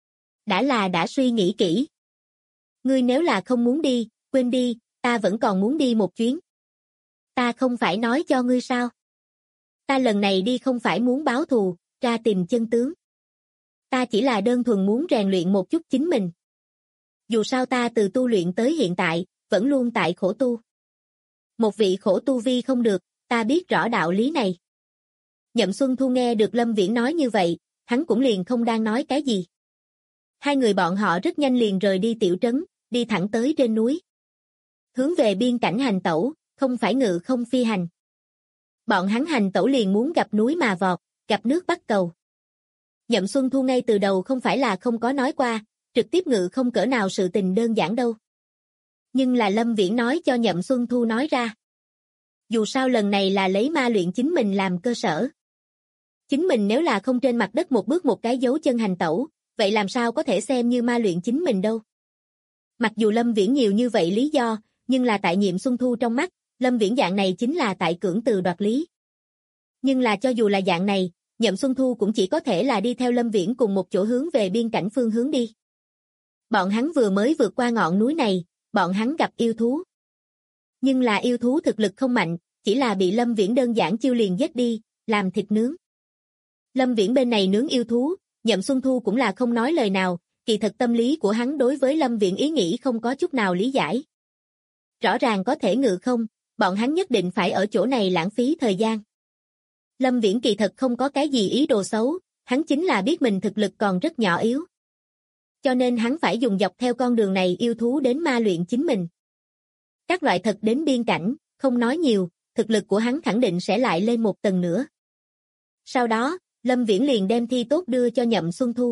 Đã suy nghĩ kỹ. Ngươi nếu là không muốn đi, quên đi, ta vẫn còn muốn đi một chuyến. Ta không phải nói cho ngươi sao? Ta lần này đi không phải muốn báo thù, ra tìm chân tướng. Ta chỉ là đơn thuần muốn rèn luyện một chút chính mình. Dù sao ta từ tu luyện tới hiện tại, vẫn luôn tại khổ tu. Một vị khổ tu vi không được, ta biết rõ đạo lý này. Nhậm Xuân Thu nghe được Lâm Viễn nói như vậy, hắn cũng liền không đang nói cái gì. Hai người bọn họ rất nhanh liền rời đi tiểu trấn, đi thẳng tới trên núi. Hướng về biên cảnh hành tẩu, không phải ngự không phi hành. Bọn hắn hành tẩu liền muốn gặp núi mà vọt, gặp nước bắt cầu. Nhậm Xuân Thu ngay từ đầu không phải là không có nói qua, trực tiếp ngự không cỡ nào sự tình đơn giản đâu. Nhưng là Lâm Viễn nói cho Nhậm Xuân Thu nói ra. Dù sao lần này là lấy ma luyện chính mình làm cơ sở. Chính mình nếu là không trên mặt đất một bước một cái dấu chân hành tẩu, vậy làm sao có thể xem như ma luyện chính mình đâu. Mặc dù Lâm Viễn nhiều như vậy lý do, nhưng là tại Nhậm Xuân Thu trong mắt, Lâm Viễn dạng này chính là tại cưỡng từ đoạt lý. Nhưng là cho dù là dạng này, Nhậm Xuân Thu cũng chỉ có thể là đi theo Lâm Viễn cùng một chỗ hướng về biên cảnh phương hướng đi. Bọn hắn vừa mới vượt qua ngọn núi này, bọn hắn gặp yêu thú. Nhưng là yêu thú thực lực không mạnh, chỉ là bị Lâm Viễn đơn giản chiêu liền giết đi, làm thịt nướng. Lâm Viễn bên này nướng yêu thú, Nhậm Xuân Thu cũng là không nói lời nào, kỳ thật tâm lý của hắn đối với Lâm Viễn ý nghĩ không có chút nào lý giải. Rõ ràng có thể ngự không, bọn hắn nhất định phải ở chỗ này lãng phí thời gian. Lâm Viễn kỳ thật không có cái gì ý đồ xấu, hắn chính là biết mình thực lực còn rất nhỏ yếu. Cho nên hắn phải dùng dọc theo con đường này yêu thú đến ma luyện chính mình. Các loại thật đến biên cảnh, không nói nhiều, thực lực của hắn khẳng định sẽ lại lên một tầng nữa. Sau đó, Lâm Viễn liền đem thi tốt đưa cho Nhậm Xuân Thu.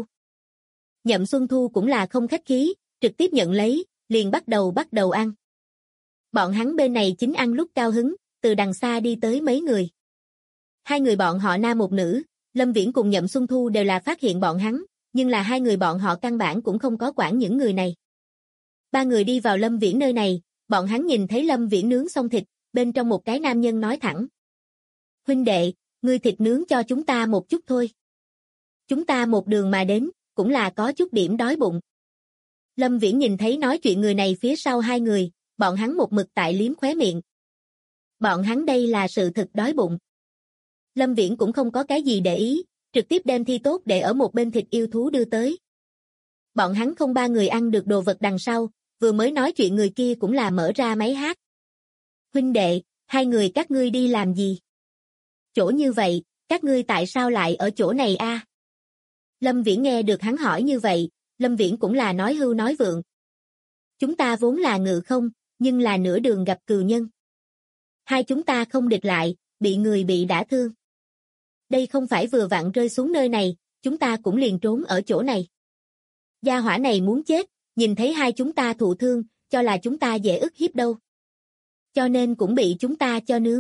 Nhậm Xuân Thu cũng là không khách khí, trực tiếp nhận lấy, liền bắt đầu ăn. Bọn hắn bên này chính ăn lúc cao hứng, từ đằng xa đi tới mấy người. Hai người bọn họ nam một nữ, Lâm Viễn cùng Nhậm Xuân Thu đều là phát hiện bọn hắn, nhưng là hai người bọn họ căn bản cũng không có quản những người này. Ba người đi vào Lâm Viễn nơi này, bọn hắn nhìn thấy Lâm Viễn nướng xong thịt, bên trong một cái nam nhân nói thẳng. Huynh đệ, ngươi thịt nướng cho chúng ta một chút thôi. Chúng ta một đường mà đến, cũng là có chút điểm đói bụng. Lâm Viễn nhìn thấy nói chuyện người này phía sau hai người, bọn hắn một mực tại liếm khóe miệng. Bọn hắn đây là sự thực đói bụng. Lâm Viễn cũng không có cái gì để ý, trực tiếp đem thi tốt để ở một bên thịt yêu thú đưa tới. Bọn hắn không ba người ăn được đồ vật đằng sau, vừa mới nói chuyện người kia cũng là mở ra máy hát. Huynh đệ, hai người các ngươi đi làm gì? Chỗ như vậy, các ngươi tại sao lại ở chỗ này a? Lâm Viễn nghe được hắn hỏi như vậy, Lâm Viễn cũng là nói hưu nói vượng. Chúng ta vốn là ngự không, nhưng là nửa đường gặp cừu nhân. Hai chúng ta không địch lại, bị người bị đả thương. Đây không phải vừa vặn rơi xuống nơi này, chúng ta cũng liền trốn ở chỗ này. Gia hỏa này muốn chết, nhìn thấy hai chúng ta thụ thương, cho là chúng ta dễ ức hiếp đâu. Cho nên cũng bị chúng ta cho nướng.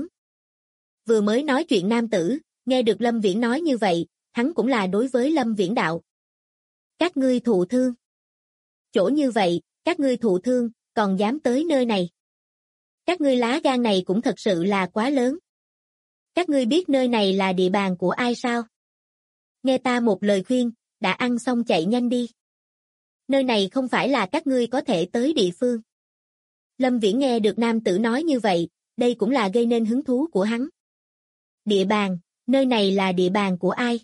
Vừa mới nói chuyện nam tử, nghe được Lâm Viễn nói như vậy, hắn cũng là đối với Lâm Viễn đạo. Các ngươi thụ thương. Chỗ như vậy, các ngươi thụ thương, còn dám tới nơi này. Các ngươi lá gan này cũng thật sự là quá lớn. Các ngươi biết nơi này là địa bàn của ai sao? Nghe ta một lời khuyên, đã ăn xong chạy nhanh đi. Nơi này không phải là các ngươi có thể tới địa phương. Lâm Viễn nghe được nam tử nói như vậy, đây cũng là gây nên hứng thú của hắn. Địa bàn, nơi này là địa bàn của ai?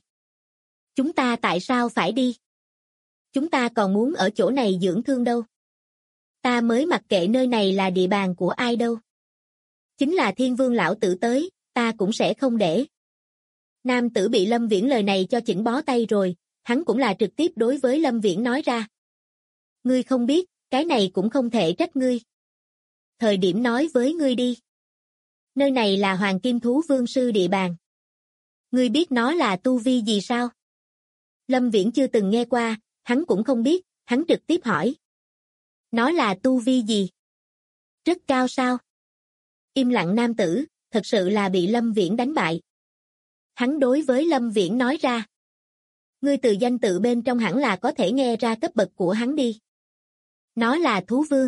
Chúng ta tại sao phải đi? Chúng ta còn muốn ở chỗ này dưỡng thương đâu. Ta mới mặc kệ nơi này là địa bàn của ai đâu. Chính là Thiên Vương lão tử tới, ta cũng sẽ không để. Nam tử bị Lâm Viễn lời này cho chỉnh bó tay rồi, hắn cũng là trực tiếp đối với Lâm Viễn nói ra. Ngươi không biết, cái này cũng không thể trách ngươi. Thời điểm nói với ngươi đi. Nơi này là Hoàng Kim Thú Vương Sư địa bàn. Ngươi biết nó là tu vi gì sao? Lâm Viễn chưa từng nghe qua, hắn cũng không biết, hắn trực tiếp hỏi. Nó là tu vi gì? Rất cao sao? Im lặng nam tử, thật sự là bị Lâm Viễn đánh bại. Hắn đối với Lâm Viễn nói ra. Ngươi từ danh tự bên trong hẳn là có thể nghe ra cấp bậc của hắn đi. Nó là thú vương.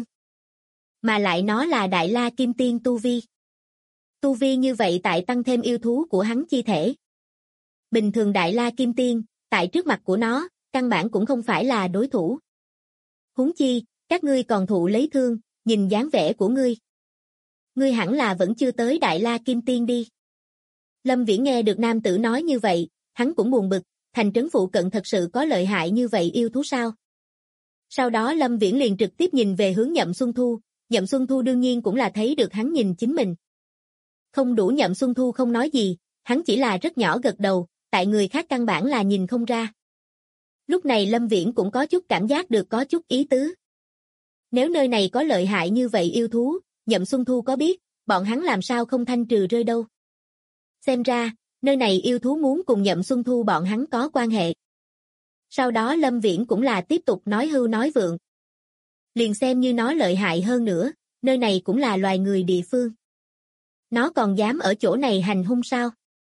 Mà lại nó là Đại La Kim Tiên tu vi. Tu vi như vậy tại tăng thêm yêu thú của hắn chi thể. Bình thường Đại La Kim Tiên, tại trước mặt của nó, căn bản cũng không phải là đối thủ. Huống chi, các ngươi còn thụ lấy thương, nhìn dáng vẻ của ngươi. Ngươi hẳn là vẫn chưa tới Đại La Kim Tiên đi. Lâm Viễn nghe được nam tử nói như vậy, hắn cũng buồn bực, thành trấn phụ cận thật sự có lợi hại như vậy yêu thú sao? Sau đó Lâm Viễn liền trực tiếp nhìn về hướng Nhậm Xuân Thu, Nhậm Xuân Thu đương nhiên cũng là thấy được hắn nhìn chính mình. Không đủ Nhậm Xuân Thu không nói gì, hắn chỉ là rất nhỏ gật đầu, tại người khác căn bản là nhìn không ra. Lúc này Lâm Viễn cũng có chút cảm giác được có chút ý tứ. Nếu nơi này có lợi hại như vậy yêu thú, Nhậm Xuân Thu có biết, bọn hắn làm sao không thanh trừ rơi đâu. Xem ra, nơi này yêu thú muốn cùng Nhậm Xuân Thu bọn hắn có quan hệ. Sau đó Lâm Viễn cũng là tiếp tục nói hưu nói vượng. Liền xem như nó lợi hại hơn nữa, nơi này cũng là loài người địa phương. Nó còn dám ở chỗ này hành hung sao?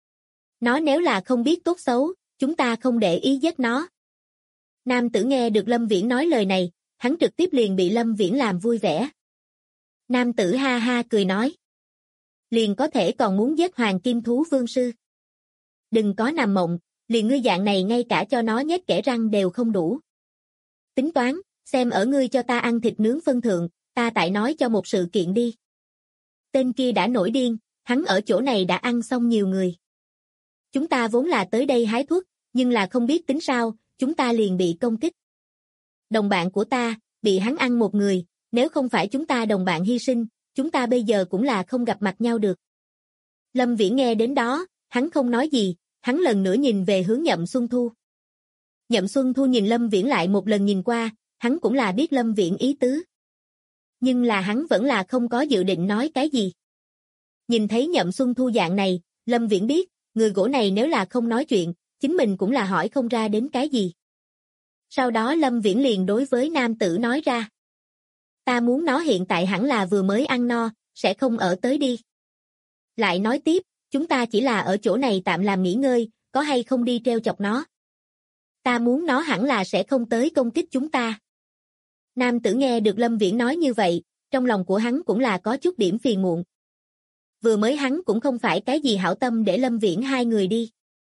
Nó nếu là không biết tốt xấu, chúng ta không để ý giết nó. Nam tử nghe được Lâm Viễn nói lời này, hắn trực tiếp liền bị Lâm Viễn làm vui vẻ. Nam tử ha ha cười nói. Liền có thể còn muốn giết Hoàng Kim Thú Vương Sư. Đừng có nằm mộng, liền ngươi dạng này ngay cả cho nó nhét kẽ răng đều không đủ. Tính toán, xem ở ngươi cho ta ăn thịt nướng phân thượng, ta tại nói cho một sự kiện đi. Tên kia đã nổi điên, hắn ở chỗ này đã ăn xong nhiều người. Chúng ta vốn là tới đây hái thuốc, nhưng là không biết tính sao, chúng ta liền bị công kích. Đồng bạn của ta, bị hắn ăn một người, nếu không phải chúng ta đồng bạn hy sinh, chúng ta bây giờ cũng là không gặp mặt nhau được. Lâm Viễn nghe đến đó, hắn không nói gì, hắn lần nữa nhìn về hướng Nhậm Xuân Thu. Nhậm Xuân Thu nhìn Lâm Viễn lại một lần nhìn qua, hắn cũng là biết Lâm Viễn ý tứ. Nhưng là hắn vẫn là không có dự định nói cái gì. Nhìn thấy Nhậm Xuân Thu dạng này, Lâm Viễn biết, người gỗ này nếu là không nói chuyện, chính mình cũng là hỏi không ra đến cái gì. Sau đó Lâm Viễn liền đối với nam tử nói ra. Ta muốn nó hiện tại hẳn là vừa mới ăn no, sẽ không ở tới đi. Lại nói tiếp, chúng ta chỉ là ở chỗ này tạm làm nghỉ ngơi, có hay không đi treo chọc nó. Ta muốn nó hẳn là sẽ không tới công kích chúng ta. Nam tử nghe được Lâm Viễn nói như vậy, trong lòng của hắn cũng là có chút điểm phiền muộn. Vừa mới hắn cũng không phải cái gì hảo tâm để Lâm Viễn hai người đi.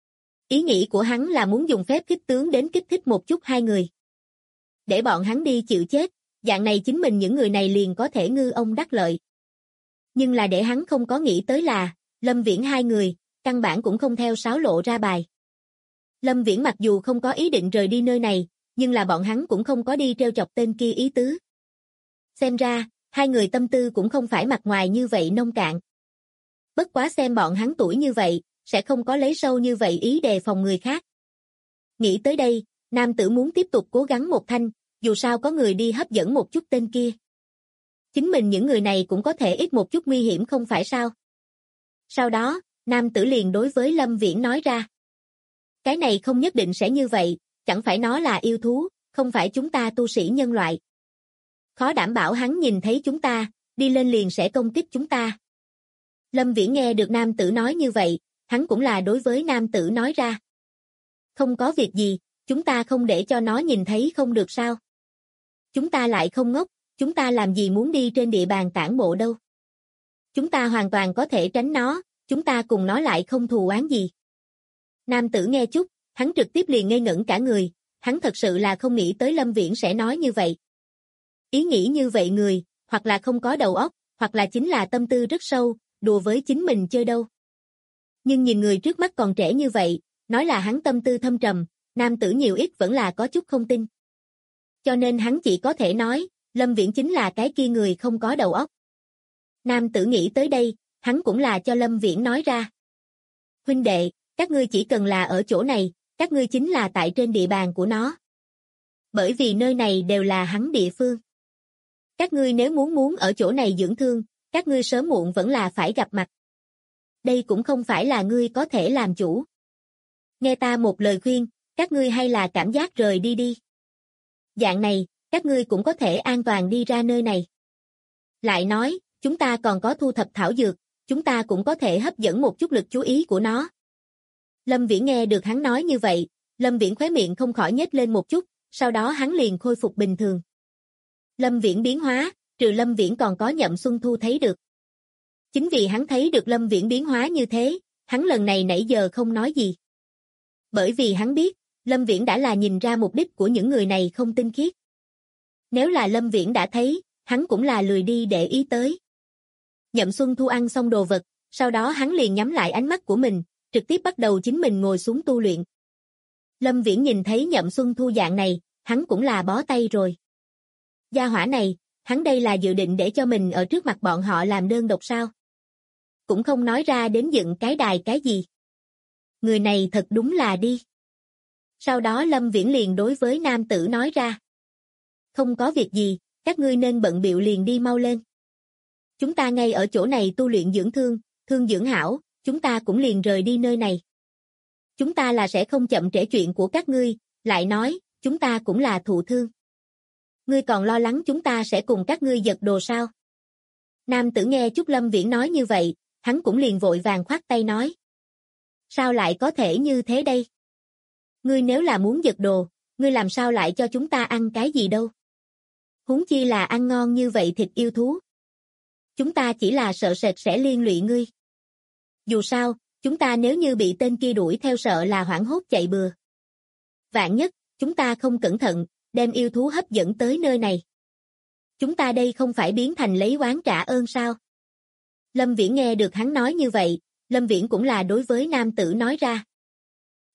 Ý nghĩ của hắn là muốn dùng phép kích tướng đến kích thích một chút hai người. Để bọn hắn đi chịu chết, dạng này chính mình những người này liền có thể ngư ông đắc lợi. Nhưng là để hắn không có nghĩ tới là, Lâm Viễn hai người, căn bản cũng không theo sáo lộ ra bài. Lâm Viễn mặc dù không có ý định rời đi nơi này, nhưng là bọn hắn cũng không có đi treo chọc tên kia ý tứ. Xem ra, hai người tâm tư cũng không phải mặt ngoài như vậy nông cạn. Bất quá xem bọn hắn tuổi như vậy, sẽ không có lấy sâu như vậy ý đề phòng người khác. Nghĩ tới đây, nam tử muốn tiếp tục cố gắng một thanh, dù sao có người đi hấp dẫn một chút tên kia. Chính mình những người này cũng có thể ít một chút nguy hiểm không phải sao. Sau đó, nam tử liền đối với Lâm Viễn nói ra. Cái này không nhất định sẽ như vậy, chẳng phải nó là yêu thú, không phải chúng ta tu sĩ nhân loại. Khó đảm bảo hắn nhìn thấy chúng ta, đi lên liền sẽ công kích chúng ta. Lâm Viễn nghe được nam tử nói như vậy, hắn cũng là đối với nam tử nói ra. Không có việc gì, chúng ta không để cho nó nhìn thấy không được sao. Chúng ta lại không ngốc, chúng ta làm gì muốn đi trên địa bàn tản bộ đâu. Chúng ta hoàn toàn có thể tránh nó, chúng ta cùng nó lại không thù oán gì. Nam tử nghe chút, hắn trực tiếp liền ngây ngẩn cả người, hắn thật sự là không nghĩ tới Lâm Viễn sẽ nói như vậy. Ý nghĩ như vậy người, hoặc là không có đầu óc, hoặc là chính là tâm tư rất sâu, đùa với chính mình chơi đâu. Nhưng nhìn người trước mắt còn trẻ như vậy, nói là hắn tâm tư thâm trầm, nam tử nhiều ít vẫn là có chút không tin. Cho nên hắn chỉ có thể nói, Lâm Viễn chính là cái kia người không có đầu óc. Nam tử nghĩ tới đây, hắn cũng là cho Lâm Viễn nói ra. Huynh đệ, các ngươi chỉ cần là ở chỗ này, các ngươi chính là tại trên địa bàn của nó. Bởi vì nơi này đều là hắn địa phương. Các ngươi nếu muốn ở chỗ này dưỡng thương, các ngươi sớm muộn vẫn là phải gặp mặt. Đây cũng không phải là ngươi có thể làm chủ. Nghe ta một lời khuyên, các ngươi hay là cảm giác rời đi đi. Dạng này, các ngươi cũng có thể an toàn đi ra nơi này. Lại nói, chúng ta còn có thu thập thảo dược, chúng ta cũng có thể hấp dẫn một chút lực chú ý của nó. Lâm Viễn nghe được hắn nói như vậy, Lâm Viễn khóe miệng không khỏi nhếch lên một chút, sau đó hắn liền khôi phục bình thường. Lâm Viễn biến hóa, trừ Lâm Viễn còn có Nhậm Xuân Thu thấy được. Chính vì hắn thấy được Lâm Viễn biến hóa như thế, hắn lần này nãy giờ không nói gì. Bởi vì hắn biết, Lâm Viễn đã là nhìn ra mục đích của những người này không tinh khiết. Nếu là Lâm Viễn đã thấy, hắn cũng là lười đi để ý tới. Nhậm Xuân Thu ăn xong đồ vật, sau đó hắn liền nhắm lại ánh mắt của mình, trực tiếp bắt đầu chính mình ngồi xuống tu luyện. Lâm Viễn nhìn thấy Nhậm Xuân Thu dạng này, hắn cũng là bó tay rồi. Gia hỏa này, hắn đây là dự định để cho mình ở trước mặt bọn họ làm đơn độc sao? Cũng không nói ra đến dựng cái đài cái gì. Người này thật đúng là đi. Sau đó Lâm Viễn liền đối với nam tử nói ra. Không có việc gì, các ngươi nên bận bịu liền đi mau lên. Chúng ta ngay ở chỗ này tu luyện dưỡng thương, thương dưỡng hảo, chúng ta cũng liền rời đi nơi này. Chúng ta là sẽ không chậm trễ chuyện của các ngươi, lại nói, chúng ta cũng là thụ thương. Ngươi còn lo lắng chúng ta sẽ cùng các ngươi giật đồ sao? Nam tử nghe chút Lâm Viễn nói như vậy, hắn cũng liền vội vàng khoát tay nói. Sao lại có thể như thế đây? Ngươi nếu là muốn giật đồ, ngươi làm sao lại cho chúng ta ăn cái gì đâu? Huống chi là ăn ngon như vậy thịt yêu thú. Chúng ta chỉ là sợ sệt sẽ liên lụy ngươi. Dù sao, chúng ta nếu như bị tên kia đuổi theo sợ là hoảng hốt chạy bừa. Vạn nhất, chúng ta không cẩn thận, đem yêu thú hấp dẫn tới nơi này. Chúng ta đây không phải biến thành lấy oán trả ơn sao? Lâm Viễn nghe được hắn nói như vậy, Lâm Viễn cũng là đối với nam tử nói ra.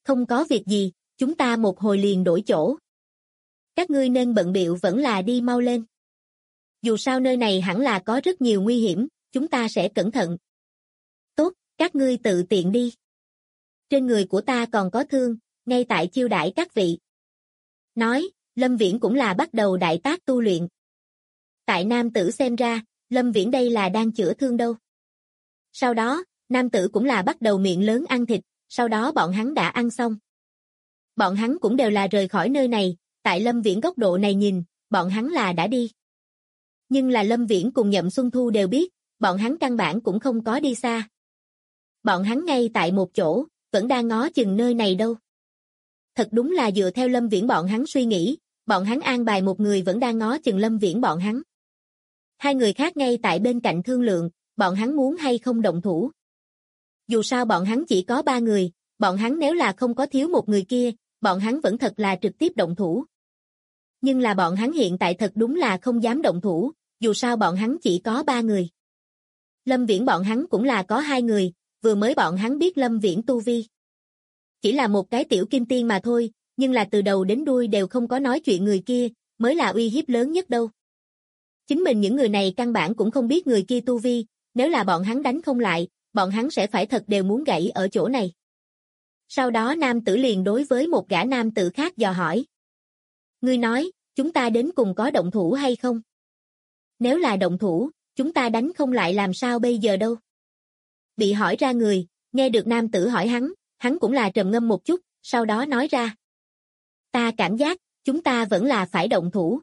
Không có việc gì, chúng ta một hồi liền đổi chỗ. Các ngươi nên bận bịu vẫn là đi mau lên. Dù sao nơi này hẳn là có rất nhiều nguy hiểm, chúng ta sẽ cẩn thận. Tốt, các ngươi tự tiện đi. Trên người của ta còn có thương, ngay tại chiêu đãi các vị. Nói, Lâm Viễn cũng là bắt đầu đại tác tu luyện. Tại nam tử xem ra, Lâm Viễn đây là đang chữa thương đâu. Sau đó, nam tử cũng là bắt đầu miệng lớn ăn thịt, sau đó bọn hắn đã ăn xong. Bọn hắn cũng đều là rời khỏi nơi này, tại Lâm Viễn góc độ này nhìn, bọn hắn là đã đi. Nhưng là Lâm Viễn cùng Nhậm Xuân Thu đều biết, bọn hắn căn bản cũng không có đi xa. Bọn hắn ngay tại một chỗ, vẫn đang ngó chừng nơi này đâu. Thật đúng là dựa theo Lâm Viễn bọn hắn suy nghĩ, bọn hắn an bài một người vẫn đang ngó chừng Lâm Viễn bọn hắn. Hai người khác ngay tại bên cạnh thương lượng, bọn hắn muốn hay không động thủ. Dù sao bọn hắn chỉ có 3 người, bọn hắn nếu là không có thiếu một người kia, bọn hắn vẫn thật là trực tiếp động thủ. Nhưng là bọn hắn hiện tại thật đúng là không dám động thủ, dù sao bọn hắn chỉ có 3 người. Lâm Viễn bọn hắn cũng là có 2 người, vừa mới bọn hắn biết Lâm Viễn tu vi. Chỉ là một cái tiểu kim tiên mà thôi, nhưng là từ đầu đến đuôi đều không có nói chuyện người kia, mới là uy hiếp lớn nhất đâu. Chính mình những người này căn bản cũng không biết người kia tu vi, nếu là bọn hắn đánh không lại, bọn hắn sẽ phải thật đều muốn gãy ở chỗ này. Sau đó nam tử liền đối với một gã nam tử khác dò hỏi. Ngươi nói, chúng ta đến cùng có động thủ hay không? Nếu là động thủ, chúng ta đánh không lại làm sao bây giờ đâu? Bị hỏi ra người, nghe được nam tử hỏi hắn cũng là trầm ngâm một chút, sau đó nói ra. Ta cảm giác, chúng ta vẫn là phải động thủ.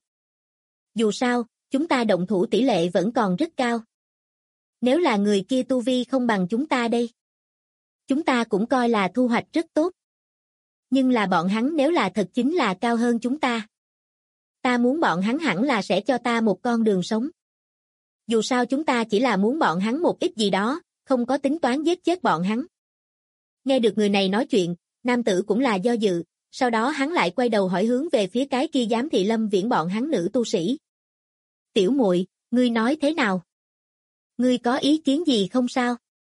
Dù sao, chúng ta động thủ tỷ lệ vẫn còn rất cao. Nếu là người kia tu vi không bằng chúng ta đây, chúng ta cũng coi là thu hoạch rất tốt. Nhưng là bọn hắn nếu là thật chính là cao hơn chúng ta. Ta muốn bọn hắn hẳn là sẽ cho ta một con đường sống. Dù sao chúng ta chỉ là muốn bọn hắn một ít gì đó, không có tính toán giết chết bọn hắn. Nghe được người này nói chuyện, nam tử cũng là do dự, sau đó hắn lại quay đầu hỏi hướng về phía cái kia giám thị Lâm Viễn bọn hắn nữ tu sĩ. Tiểu muội, ngươi nói thế nào? Ngươi có ý kiến gì không sao?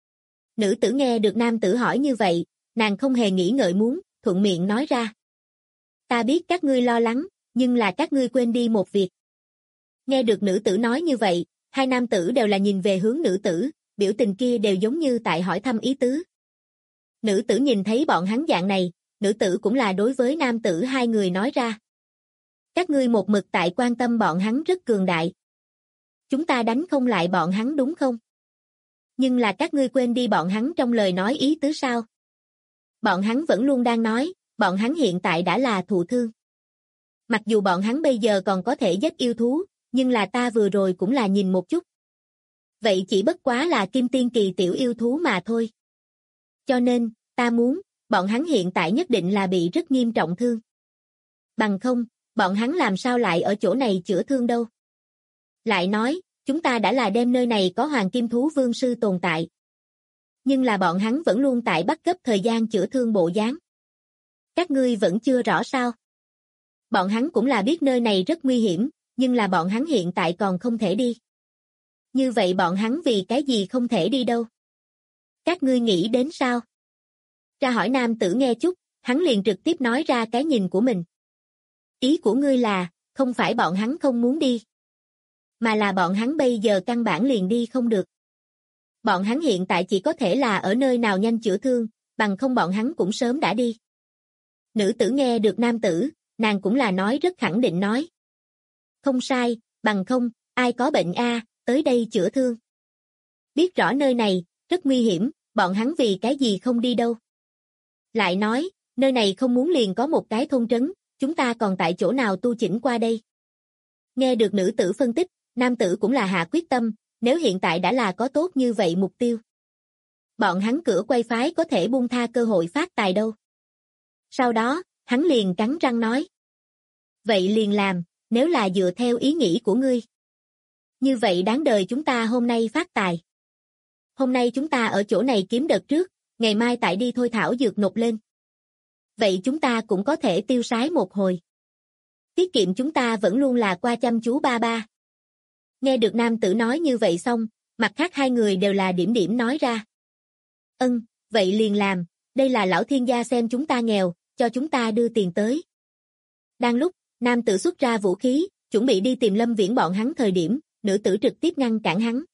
Nữ tử nghe được nam tử hỏi như vậy, nàng không hề nghĩ ngợi muốn, thuận miệng nói ra. Ta biết các ngươi lo lắng, nhưng là các ngươi quên đi một việc. Nghe được nữ tử nói như vậy, hai nam tử đều là nhìn về hướng nữ tử, biểu tình kia đều giống như tại hỏi thăm ý tứ. Nữ tử nhìn thấy bọn hắn dạng này, nữ tử cũng là đối với nam tử hai người nói ra. Các ngươi một mực tại quan tâm bọn hắn rất cường đại. Chúng ta đánh không lại bọn hắn đúng không? Nhưng là các ngươi quên đi bọn hắn trong lời nói ý tứ sao? Bọn hắn vẫn luôn đang nói, bọn hắn hiện tại đã là thụ thương. Mặc dù bọn hắn bây giờ còn có thể giết yêu thú, nhưng là ta vừa rồi cũng là nhìn một chút. Vậy chỉ bất quá là kim tiên kỳ tiểu yêu thú mà thôi. Cho nên, ta muốn, bọn hắn hiện tại nhất định là bị rất nghiêm trọng thương. Bằng không, bọn hắn làm sao lại ở chỗ này chữa thương đâu. Lại nói, chúng ta đã là đem nơi này có hoàng kim thú vương sư tồn tại. Nhưng là bọn hắn vẫn luôn tại bắt gấp thời gian chữa thương bộ dáng. Các ngươi vẫn chưa rõ sao? Bọn hắn cũng là biết nơi này rất nguy hiểm, nhưng là bọn hắn hiện tại còn không thể đi. Như vậy bọn hắn vì cái gì không thể đi đâu? Các ngươi nghĩ đến sao? Ra hỏi nam tử nghe chút, hắn liền trực tiếp nói ra cái nhìn của mình. Ý của ngươi là, không phải bọn hắn không muốn đi, mà là bọn hắn bây giờ căn bản liền đi không được. Bọn hắn hiện tại chỉ có thể là ở nơi nào nhanh chữa thương, bằng không bọn hắn cũng sớm đã đi. Nữ tử nghe được nam tử, nàng cũng là nói rất khẳng định nói. Không sai, bằng không, ai có bệnh tới đây chữa thương. Biết rõ nơi này, rất nguy hiểm, bọn hắn vì cái gì không đi đâu. Lại nói, nơi này không muốn liền có một cái thôn trấn, chúng ta còn tại chỗ nào tu chỉnh qua đây. Nghe được nữ tử phân tích, nam tử cũng là hạ quyết tâm, nếu hiện tại đã là có tốt như vậy mục tiêu. Bọn hắn cửa quay phái có thể buông tha cơ hội phát tài đâu. Sau đó, hắn liền cắn răng nói. Vậy liền làm, nếu là dựa theo ý nghĩ của ngươi. Như vậy đáng đời chúng ta hôm nay phát tài. Hôm nay chúng ta ở chỗ này kiếm đợt trước, ngày mai tại đi thôi thảo dược nộp lên. Vậy chúng ta cũng có thể tiêu sái một hồi. Tiết kiệm chúng ta vẫn luôn là qua chăm chú ba ba. Nghe được nam tử nói như vậy xong, mặt khác hai người đều là điểm điểm nói ra. Vậy liền làm, Đây là lão thiên gia xem chúng ta nghèo, cho chúng ta đưa tiền tới. Đang lúc, nam tử xuất ra vũ khí, chuẩn bị đi tìm Lâm Viễn bọn hắn thời điểm, nữ tử trực tiếp ngăn cản hắn.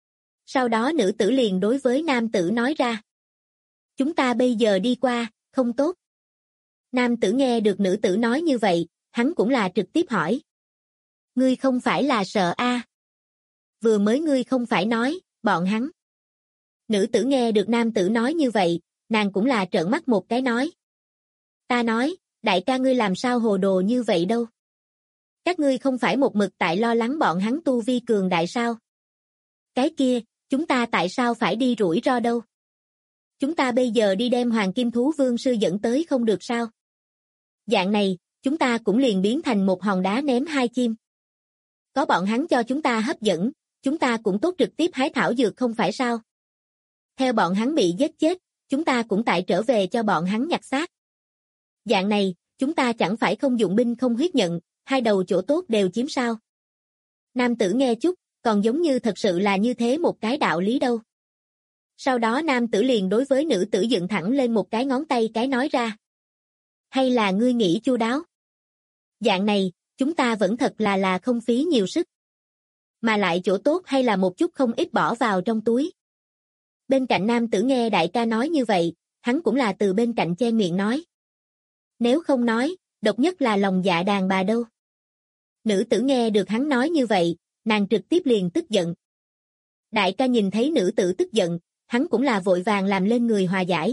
Sau đó nữ tử liền đối với nam tử nói ra. Chúng ta bây giờ đi qua, không tốt. Nam tử nghe được nữ tử nói như vậy, hắn cũng là trực tiếp hỏi. Ngươi không phải là sợ a? Vừa mới ngươi không phải nói, bọn hắn. Nữ tử nghe được nam tử nói như vậy, nàng cũng là trợn mắt một cái nói. Ta nói, đại ca ngươi làm sao hồ đồ như vậy đâu. Các ngươi không phải một mực tại lo lắng bọn hắn tu vi cường đại sao? Cái kia, chúng ta tại sao phải đi rủi ro đâu? Chúng ta bây giờ đi đem Hoàng Kim Thú Vương sư dẫn tới không được sao? Dạng này, chúng ta cũng liền biến thành một hòn đá ném hai chim. Có bọn hắn cho chúng ta hấp dẫn, chúng ta cũng tốt trực tiếp hái thảo dược không phải sao? Theo bọn hắn bị giết chết, chúng ta cũng tại trở về cho bọn hắn nhặt xác. Dạng này, chúng ta chẳng phải không dụng binh không huyết nhận, hai đầu chỗ tốt đều chiếm sao? Nam tử nghe chút, còn giống như thật sự là như thế một cái đạo lý đâu. Sau đó nam tử liền đối với nữ tử dựng thẳng lên một cái ngón tay cái nói ra. Hay là ngươi nghĩ chu đáo? Dạng này, chúng ta vẫn thật là không phí nhiều sức. Mà lại chỗ tốt hay là một chút không ít bỏ vào trong túi. Bên cạnh nam tử nghe đại ca nói như vậy, hắn cũng là từ bên cạnh chen miệng nói. Nếu không nói, độc nhất là lòng dạ đàn bà đâu. Nữ tử nghe được hắn nói như vậy, nàng trực tiếp liền tức giận. Đại ca nhìn thấy nữ tử tức giận, hắn cũng là vội vàng làm lên người hòa giải.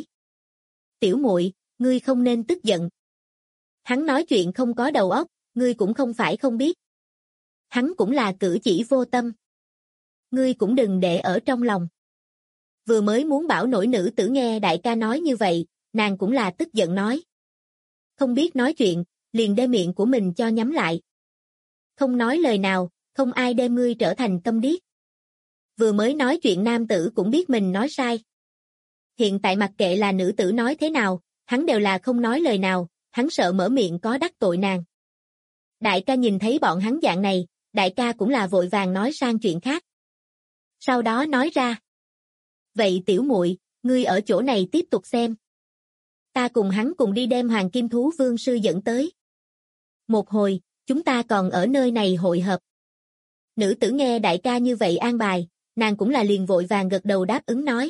Tiểu muội, ngươi không nên tức giận. Hắn nói chuyện không có đầu óc, ngươi cũng không phải không biết. Hắn cũng là cử chỉ vô tâm. Ngươi cũng đừng để ở trong lòng. Vừa mới muốn bảo nổi nữ tử nghe đại ca nói như vậy, nàng cũng là tức giận nói. Không biết nói chuyện, liền đem miệng của mình cho nhắm lại. Không nói lời nào, không ai đem ngươi trở thành câm điếc. Vừa mới nói chuyện nam tử cũng biết mình nói sai. Hiện tại mặc kệ là nữ tử nói thế nào, hắn đều là không nói lời nào, hắn sợ mở miệng có đắc tội nàng. Đại ca nhìn thấy bọn hắn dạng này, đại ca cũng là vội vàng nói sang chuyện khác. Sau đó nói ra. Vậy tiểu muội, ngươi ở chỗ này tiếp tục xem. Ta cùng hắn cùng đi đem Hoàng Kim Thú Vương sư dẫn tới. Một hồi, chúng ta còn ở nơi này hội hợp. Nữ tử nghe đại ca như vậy an bài, nàng cũng là liền vội vàng gật đầu đáp ứng nói.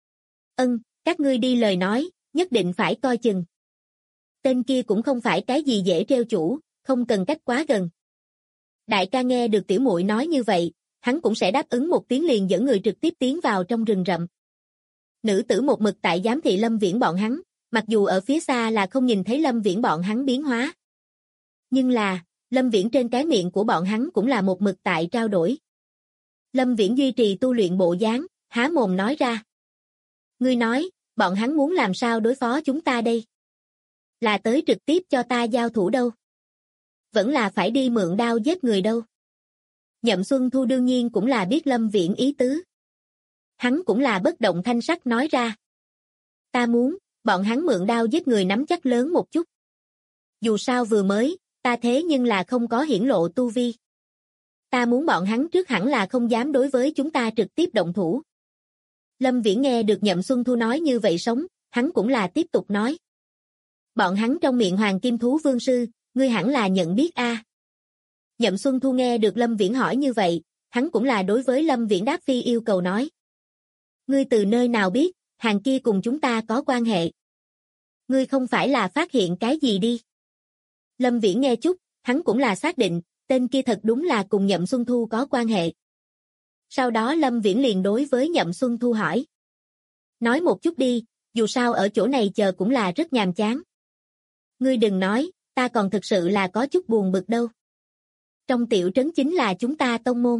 Các ngươi đi lời nói, nhất định phải coi chừng. Tên kia cũng không phải cái gì dễ treo chủ, không cần cách quá gần. Đại ca nghe được tiểu muội nói như vậy, hắn cũng sẽ đáp ứng một tiếng liền dẫn người trực tiếp tiến vào trong rừng rậm. Nữ tử một mực tại giám thị Lâm Viễn bọn hắn, mặc dù ở phía xa là không nhìn thấy Lâm Viễn bọn hắn biến hóa. Nhưng là, Lâm Viễn trên cái miệng của bọn hắn cũng là một mực tại trao đổi. Lâm Viễn duy trì tu luyện bộ dáng, há mồm nói ra. Ngươi nói, bọn hắn muốn làm sao đối phó chúng ta đây? Là tới trực tiếp cho ta giao thủ đâu? Vẫn là phải đi mượn đao giết người đâu? Nhậm Xuân Thu đương nhiên cũng là biết Lâm Viễn ý tứ. Hắn cũng là bất động thanh sắc nói ra. Ta muốn, bọn hắn mượn đao giết người nắm chắc lớn một chút. Dù sao vừa mới, ta thế nhưng là không có hiển lộ tu vi. Ta muốn bọn hắn trước hẳn là không dám đối với chúng ta trực tiếp động thủ. Lâm Viễn nghe được Nhậm Xuân Thu nói như vậy sống, hắn cũng là tiếp tục nói. Bọn hắn trong miệng Hoàng Kim Thú Vương sư, ngươi hẳn là nhận biết a. Nhậm Xuân Thu nghe được Lâm Viễn hỏi như vậy, hắn cũng là đối với Lâm Viễn đáp phi yêu cầu nói. Ngươi từ nơi nào biết, hàng kia cùng chúng ta có quan hệ? Ngươi không phải là phát hiện cái gì đi? Lâm Viễn nghe chút, hắn cũng là xác định, tên kia thật đúng là cùng Nhậm Xuân Thu có quan hệ. Sau đó Lâm Viễn liền đối với Nhậm Xuân Thu hỏi. Nói một chút đi, dù sao ở chỗ này chờ cũng là rất nhàm chán. Ngươi đừng nói, ta còn thực sự là có chút buồn bực đâu. Trong tiểu trấn chính là chúng ta tông môn.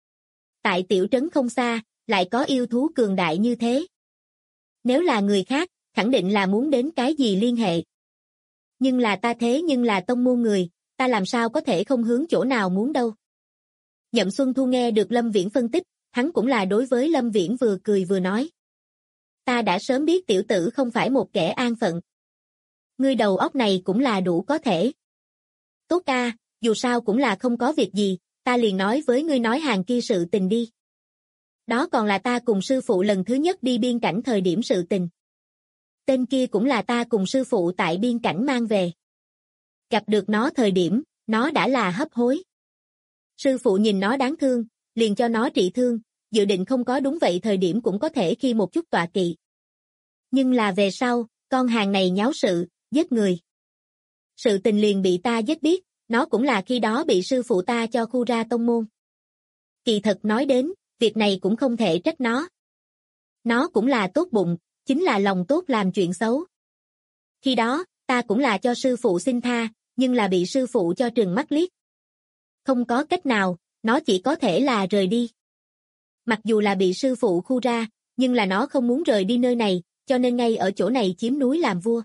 Tại tiểu trấn không xa, lại có yêu thú cường đại như thế. Nếu là người khác, khẳng định là muốn đến cái gì liên hệ. Nhưng là ta thế nhưng là tông môn người, ta làm sao có thể không hướng chỗ nào muốn đâu. Nhậm Xuân Thu nghe được Lâm Viễn phân tích, hắn cũng là đối với Lâm Viễn vừa cười vừa nói. Ta đã sớm biết tiểu tử không phải một kẻ an phận. Ngươi đầu óc này cũng là đủ có thể. Tốt ca, dù sao cũng là không có việc gì, ta liền nói với ngươi nói hàng kia sự tình đi. Đó còn là ta cùng sư phụ lần thứ nhất đi biên cảnh thời điểm sự tình. tên kia cũng là ta cùng sư phụ tại biên cảnh mang về. Gặp được nó thời điểm, nó đã là hấp hối. Sư phụ nhìn nó đáng thương, liền cho nó trị thương, dự định không có đúng vậy thời điểm cũng có thể khi một chút tọa kỵ. Nhưng là về sau, con hàng này nháo sự, giết người. Sự tình liền bị ta giết biết, nó cũng là khi đó bị sư phụ ta cho khu ra tông môn. Kỳ thật nói đến, việc này cũng không thể trách nó. Nó cũng là tốt bụng, chính là lòng tốt làm chuyện xấu. Khi đó, ta cũng là cho sư phụ xin tha, nhưng là bị sư phụ cho trừng mắt liếc. Không có cách nào, nó chỉ có thể là rời đi. Mặc dù là bị sư phụ khu ra, nhưng là nó không muốn rời đi nơi này, cho nên ngay ở chỗ này chiếm núi làm vua.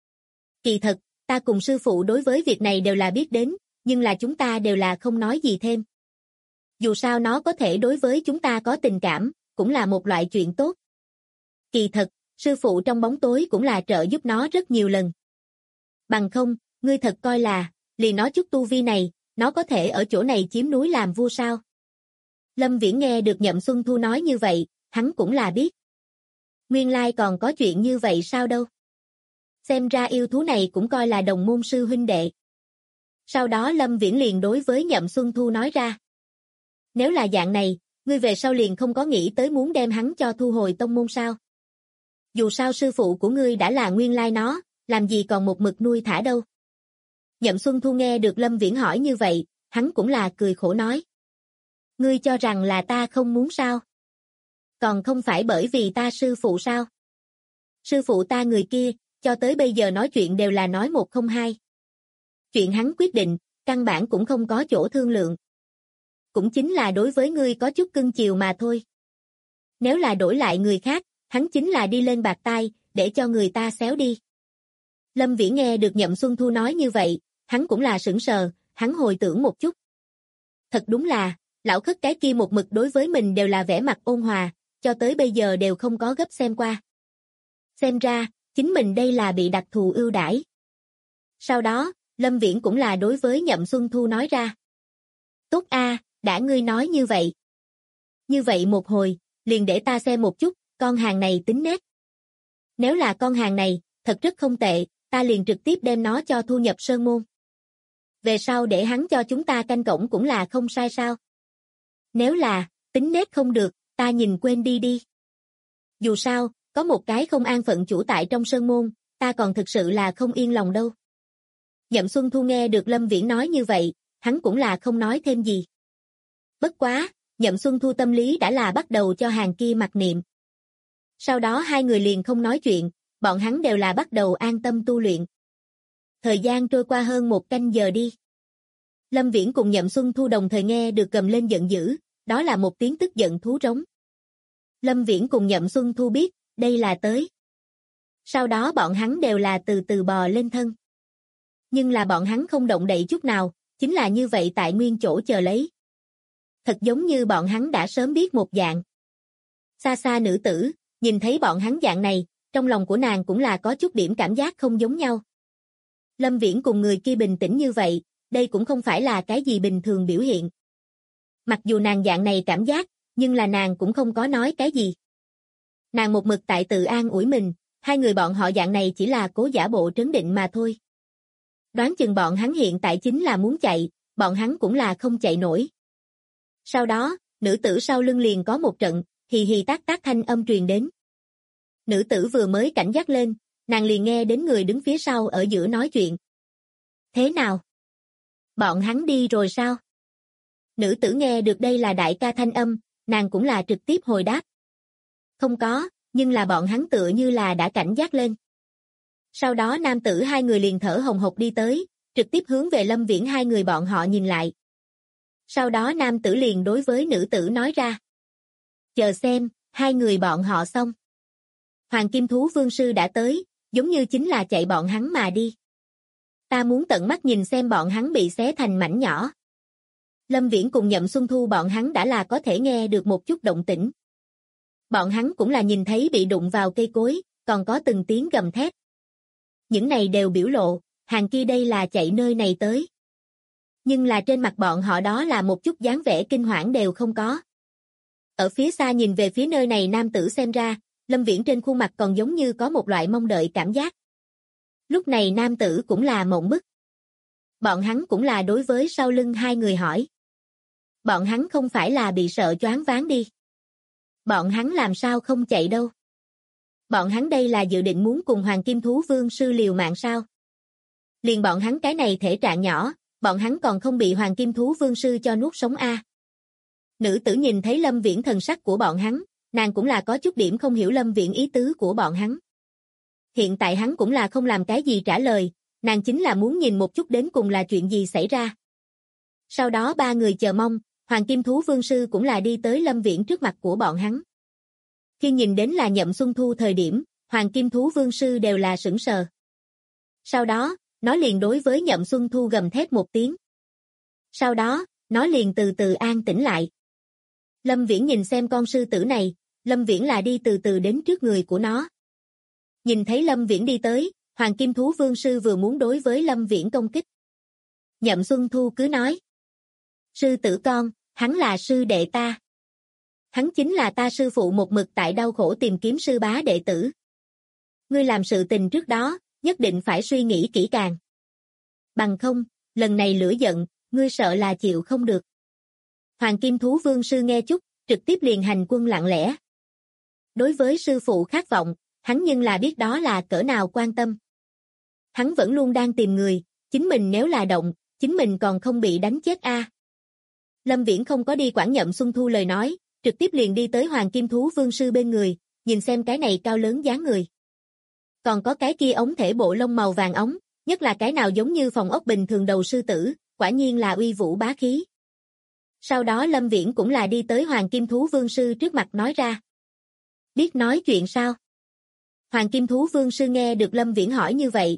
Kỳ thật, ta cùng sư phụ đối với việc này đều là biết đến, nhưng là chúng ta đều là không nói gì thêm. Dù sao nó có thể đối với chúng ta có tình cảm, cũng là một loại chuyện tốt. Kỳ thật, sư phụ trong bóng tối cũng là trợ giúp nó rất nhiều lần. Bằng không, ngươi thật coi là, liền nó chút tu vi này, nó có thể ở chỗ này chiếm núi làm vua sao? Lâm Viễn nghe được Nhậm Xuân Thu nói như vậy, hắn cũng là biết. Nguyên lai còn có chuyện như vậy sao đâu? Xem ra yêu thú này cũng coi là đồng môn sư huynh đệ. Sau đó Lâm Viễn liền đối với Nhậm Xuân Thu nói ra. Nếu là dạng này, ngươi về sau liền không có nghĩ tới muốn đem hắn cho thu hồi tông môn sao? Dù sao sư phụ của ngươi đã là nguyên lai nó, làm gì còn một mực nuôi thả đâu? Nhậm Xuân Thu nghe được Lâm Viễn hỏi như vậy, hắn cũng là cười khổ nói. Ngươi cho rằng là ta không muốn sao? Còn không phải bởi vì ta sư phụ sao? Sư phụ ta người kia, cho tới bây giờ nói chuyện đều là nói một không hai. Chuyện hắn quyết định, căn bản cũng không có chỗ thương lượng. Cũng chính là đối với ngươi có chút cưng chiều mà thôi. Nếu là đổi lại người khác, hắn chính là đi lên bạc tai, để cho người ta xéo đi. Lâm Viễn nghe được Nhậm Xuân Thu nói như vậy, hắn cũng là sững sờ, hắn hồi tưởng một chút. Thật đúng là, lão khất cái kia một mực đối với mình đều là vẻ mặt ôn hòa, cho tới bây giờ đều không có gấp xem qua. Xem ra, chính mình đây là bị đặc thù ưu đãi. Sau đó, Lâm Viễn cũng là đối với Nhậm Xuân Thu nói ra. Tốt a, đã ngươi nói như vậy. Như vậy một hồi, liền để ta xem một chút, con hàng này tính nết. Nếu là con hàng này, thật rất không tệ, ta liền trực tiếp đem nó cho thu nhập sơn môn. Về sau để hắn cho chúng ta canh cổng cũng là không sai sao. Nếu là, tính nết không được, ta nhìn quên đi đi. Dù sao, có một cái không an phận chủ tại trong sơn môn, ta còn thực sự là không yên lòng đâu. Nhậm Xuân Thu nghe được Lâm Viễn nói như vậy, hắn cũng là không nói thêm gì. Bất quá, Nhậm Xuân Thu tâm lý đã là bắt đầu cho hàng kia mặc niệm. Sau đó hai người liền không nói chuyện, bọn hắn đều là bắt đầu an tâm tu luyện. Thời gian trôi qua hơn 1 canh giờ đi. Lâm Viễn cùng Nhậm Xuân Thu đồng thời nghe được gầm lên giận dữ, đó là một tiếng tức giận thú rống. Lâm Viễn cùng Nhậm Xuân Thu biết, đây là tới. Sau đó bọn hắn đều là từ từ bò lên thân. Nhưng là bọn hắn không động đậy chút nào, chính là như vậy tại nguyên chỗ chờ lấy. Thật giống như bọn hắn đã sớm biết một dạng. Xa xa nữ tử, nhìn thấy bọn hắn dạng này, trong lòng của nàng cũng là có chút điểm cảm giác không giống nhau. Lâm Viễn cùng người kia bình tĩnh như vậy, đây cũng không phải là cái gì bình thường biểu hiện. Mặc dù nàng dạng này cảm giác, nhưng là nàng cũng không có nói cái gì. Nàng một mực tại tự an ủi mình, hai người bọn họ dạng này chỉ là cố giả bộ trấn định mà thôi. Đoán chừng bọn hắn hiện tại chính là muốn chạy, bọn hắn cũng là không chạy nổi. Sau đó, nữ tử sau lưng liền có một trận, hì hì tác tác thanh âm truyền đến. Nữ tử vừa mới cảnh giác lên, nàng liền nghe đến người đứng phía sau ở giữa nói chuyện. Thế nào? Bọn hắn đi rồi sao? Nữ tử nghe được đây là đại ca thanh âm, nàng cũng là trực tiếp hồi đáp. Không có, nhưng là bọn hắn tựa như là đã cảnh giác lên. Sau đó nam tử hai người liền thở hồng hộc đi tới, trực tiếp hướng về Lâm Viễn hai người bọn họ nhìn lại. Sau đó nam tử liền đối với nữ tử nói ra. Chờ xem, hai người bọn họ xong. Hoàng Kim Thú Vương Sư đã tới, giống như chính là chạy bọn hắn mà đi. Ta muốn tận mắt nhìn xem bọn hắn bị xé thành mảnh nhỏ. Lâm Viễn cùng Nhậm Xuân Thu bọn hắn đã là có thể nghe được một chút động tĩnh. Bọn hắn cũng là nhìn thấy bị đụng vào cây cối, còn có từng tiếng gầm thét. Những này đều biểu lộ, hàng kia đây là chạy nơi này tới. Nhưng là trên mặt bọn họ đó là một chút dáng vẻ kinh hoảng đều không có. Ở phía xa nhìn về phía nơi này nam tử xem ra, Lâm Viễn trên khuôn mặt còn giống như có một loại mong đợi cảm giác. Lúc này nam tử cũng là mộng bức. Bọn hắn cũng là đối với sau lưng hai người hỏi. Bọn hắn không phải là bị sợ choáng váng đi. Bọn hắn làm sao không chạy đâu. Bọn hắn đây là dự định muốn cùng Hoàng Kim Thú Vương Sư liều mạng sao. Liền bọn hắn cái này thể trạng nhỏ, bọn hắn còn không bị Hoàng Kim Thú Vương Sư cho nuốt sống a. Nữ tử nhìn thấy Lâm Viễn thần sắc của bọn hắn, nàng cũng là có chút điểm không hiểu Lâm Viễn ý tứ của bọn hắn. Hiện tại hắn cũng là không làm cái gì trả lời, nàng chính là muốn nhìn một chút đến cùng là chuyện gì xảy ra. Sau đó ba người chờ mong, Hoàng Kim Thú Vương Sư cũng là đi tới Lâm Viễn trước mặt của bọn hắn. Khi nhìn đến là Nhậm Xuân Thu thời điểm, Hoàng Kim Thú Vương Sư đều là sững sờ. Sau đó, nó liền đối với Nhậm Xuân Thu gầm thét một tiếng. Sau đó, nó liền từ từ an tĩnh lại. Lâm Viễn nhìn xem con sư tử này, Lâm Viễn là đi từ từ đến trước người của nó. Nhìn thấy Lâm Viễn đi tới, Hoàng Kim Thú Vương Sư vừa muốn đối với Lâm Viễn công kích. Nhậm Xuân Thu cứ nói. Sư tử con, hắn là sư đệ ta. Hắn chính là ta sư phụ một mực tại đau khổ tìm kiếm sư bá đệ tử. Ngươi làm sự tình trước đó, nhất định phải suy nghĩ kỹ càng. Bằng không, lần này lửa giận, ngươi sợ là chịu không được. Hoàng Kim Thú Vương Sư nghe chút, trực tiếp liền hành quân lặng lẽ. Đối với sư phụ khát vọng, hắn nhưng là biết đó là cỡ nào quan tâm. Hắn vẫn luôn đang tìm người, chính mình nếu là động, chính mình còn không bị đánh chết a. Lâm Viễn không có đi quản Nhậm Xuân Thu lời nói, trực tiếp liền đi tới Hoàng Kim Thú Vương Sư bên người, nhìn xem cái này cao lớn dáng người. Còn có cái kia ống thể bộ lông màu vàng ống, nhất là cái nào giống như phòng ốc bình thường đầu sư tử, quả nhiên là uy vũ bá khí. Sau đó Lâm Viễn cũng là đi tới Hoàng Kim Thú Vương Sư trước mặt nói ra. Biết nói chuyện sao? Hoàng Kim Thú Vương Sư nghe được Lâm Viễn hỏi như vậy.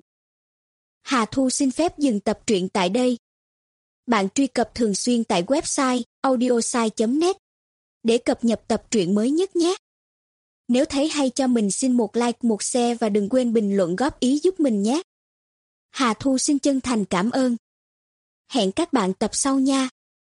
Hà Thu xin phép dừng tập truyện tại đây. Bạn truy cập thường xuyên tại website audiosai.net để cập nhật tập truyện mới nhất nhé. Nếu thấy hay cho mình xin một like, một share và đừng quên bình luận góp ý giúp mình nhé. Hà Thu xin chân thành cảm ơn. Hẹn các bạn tập sau nha.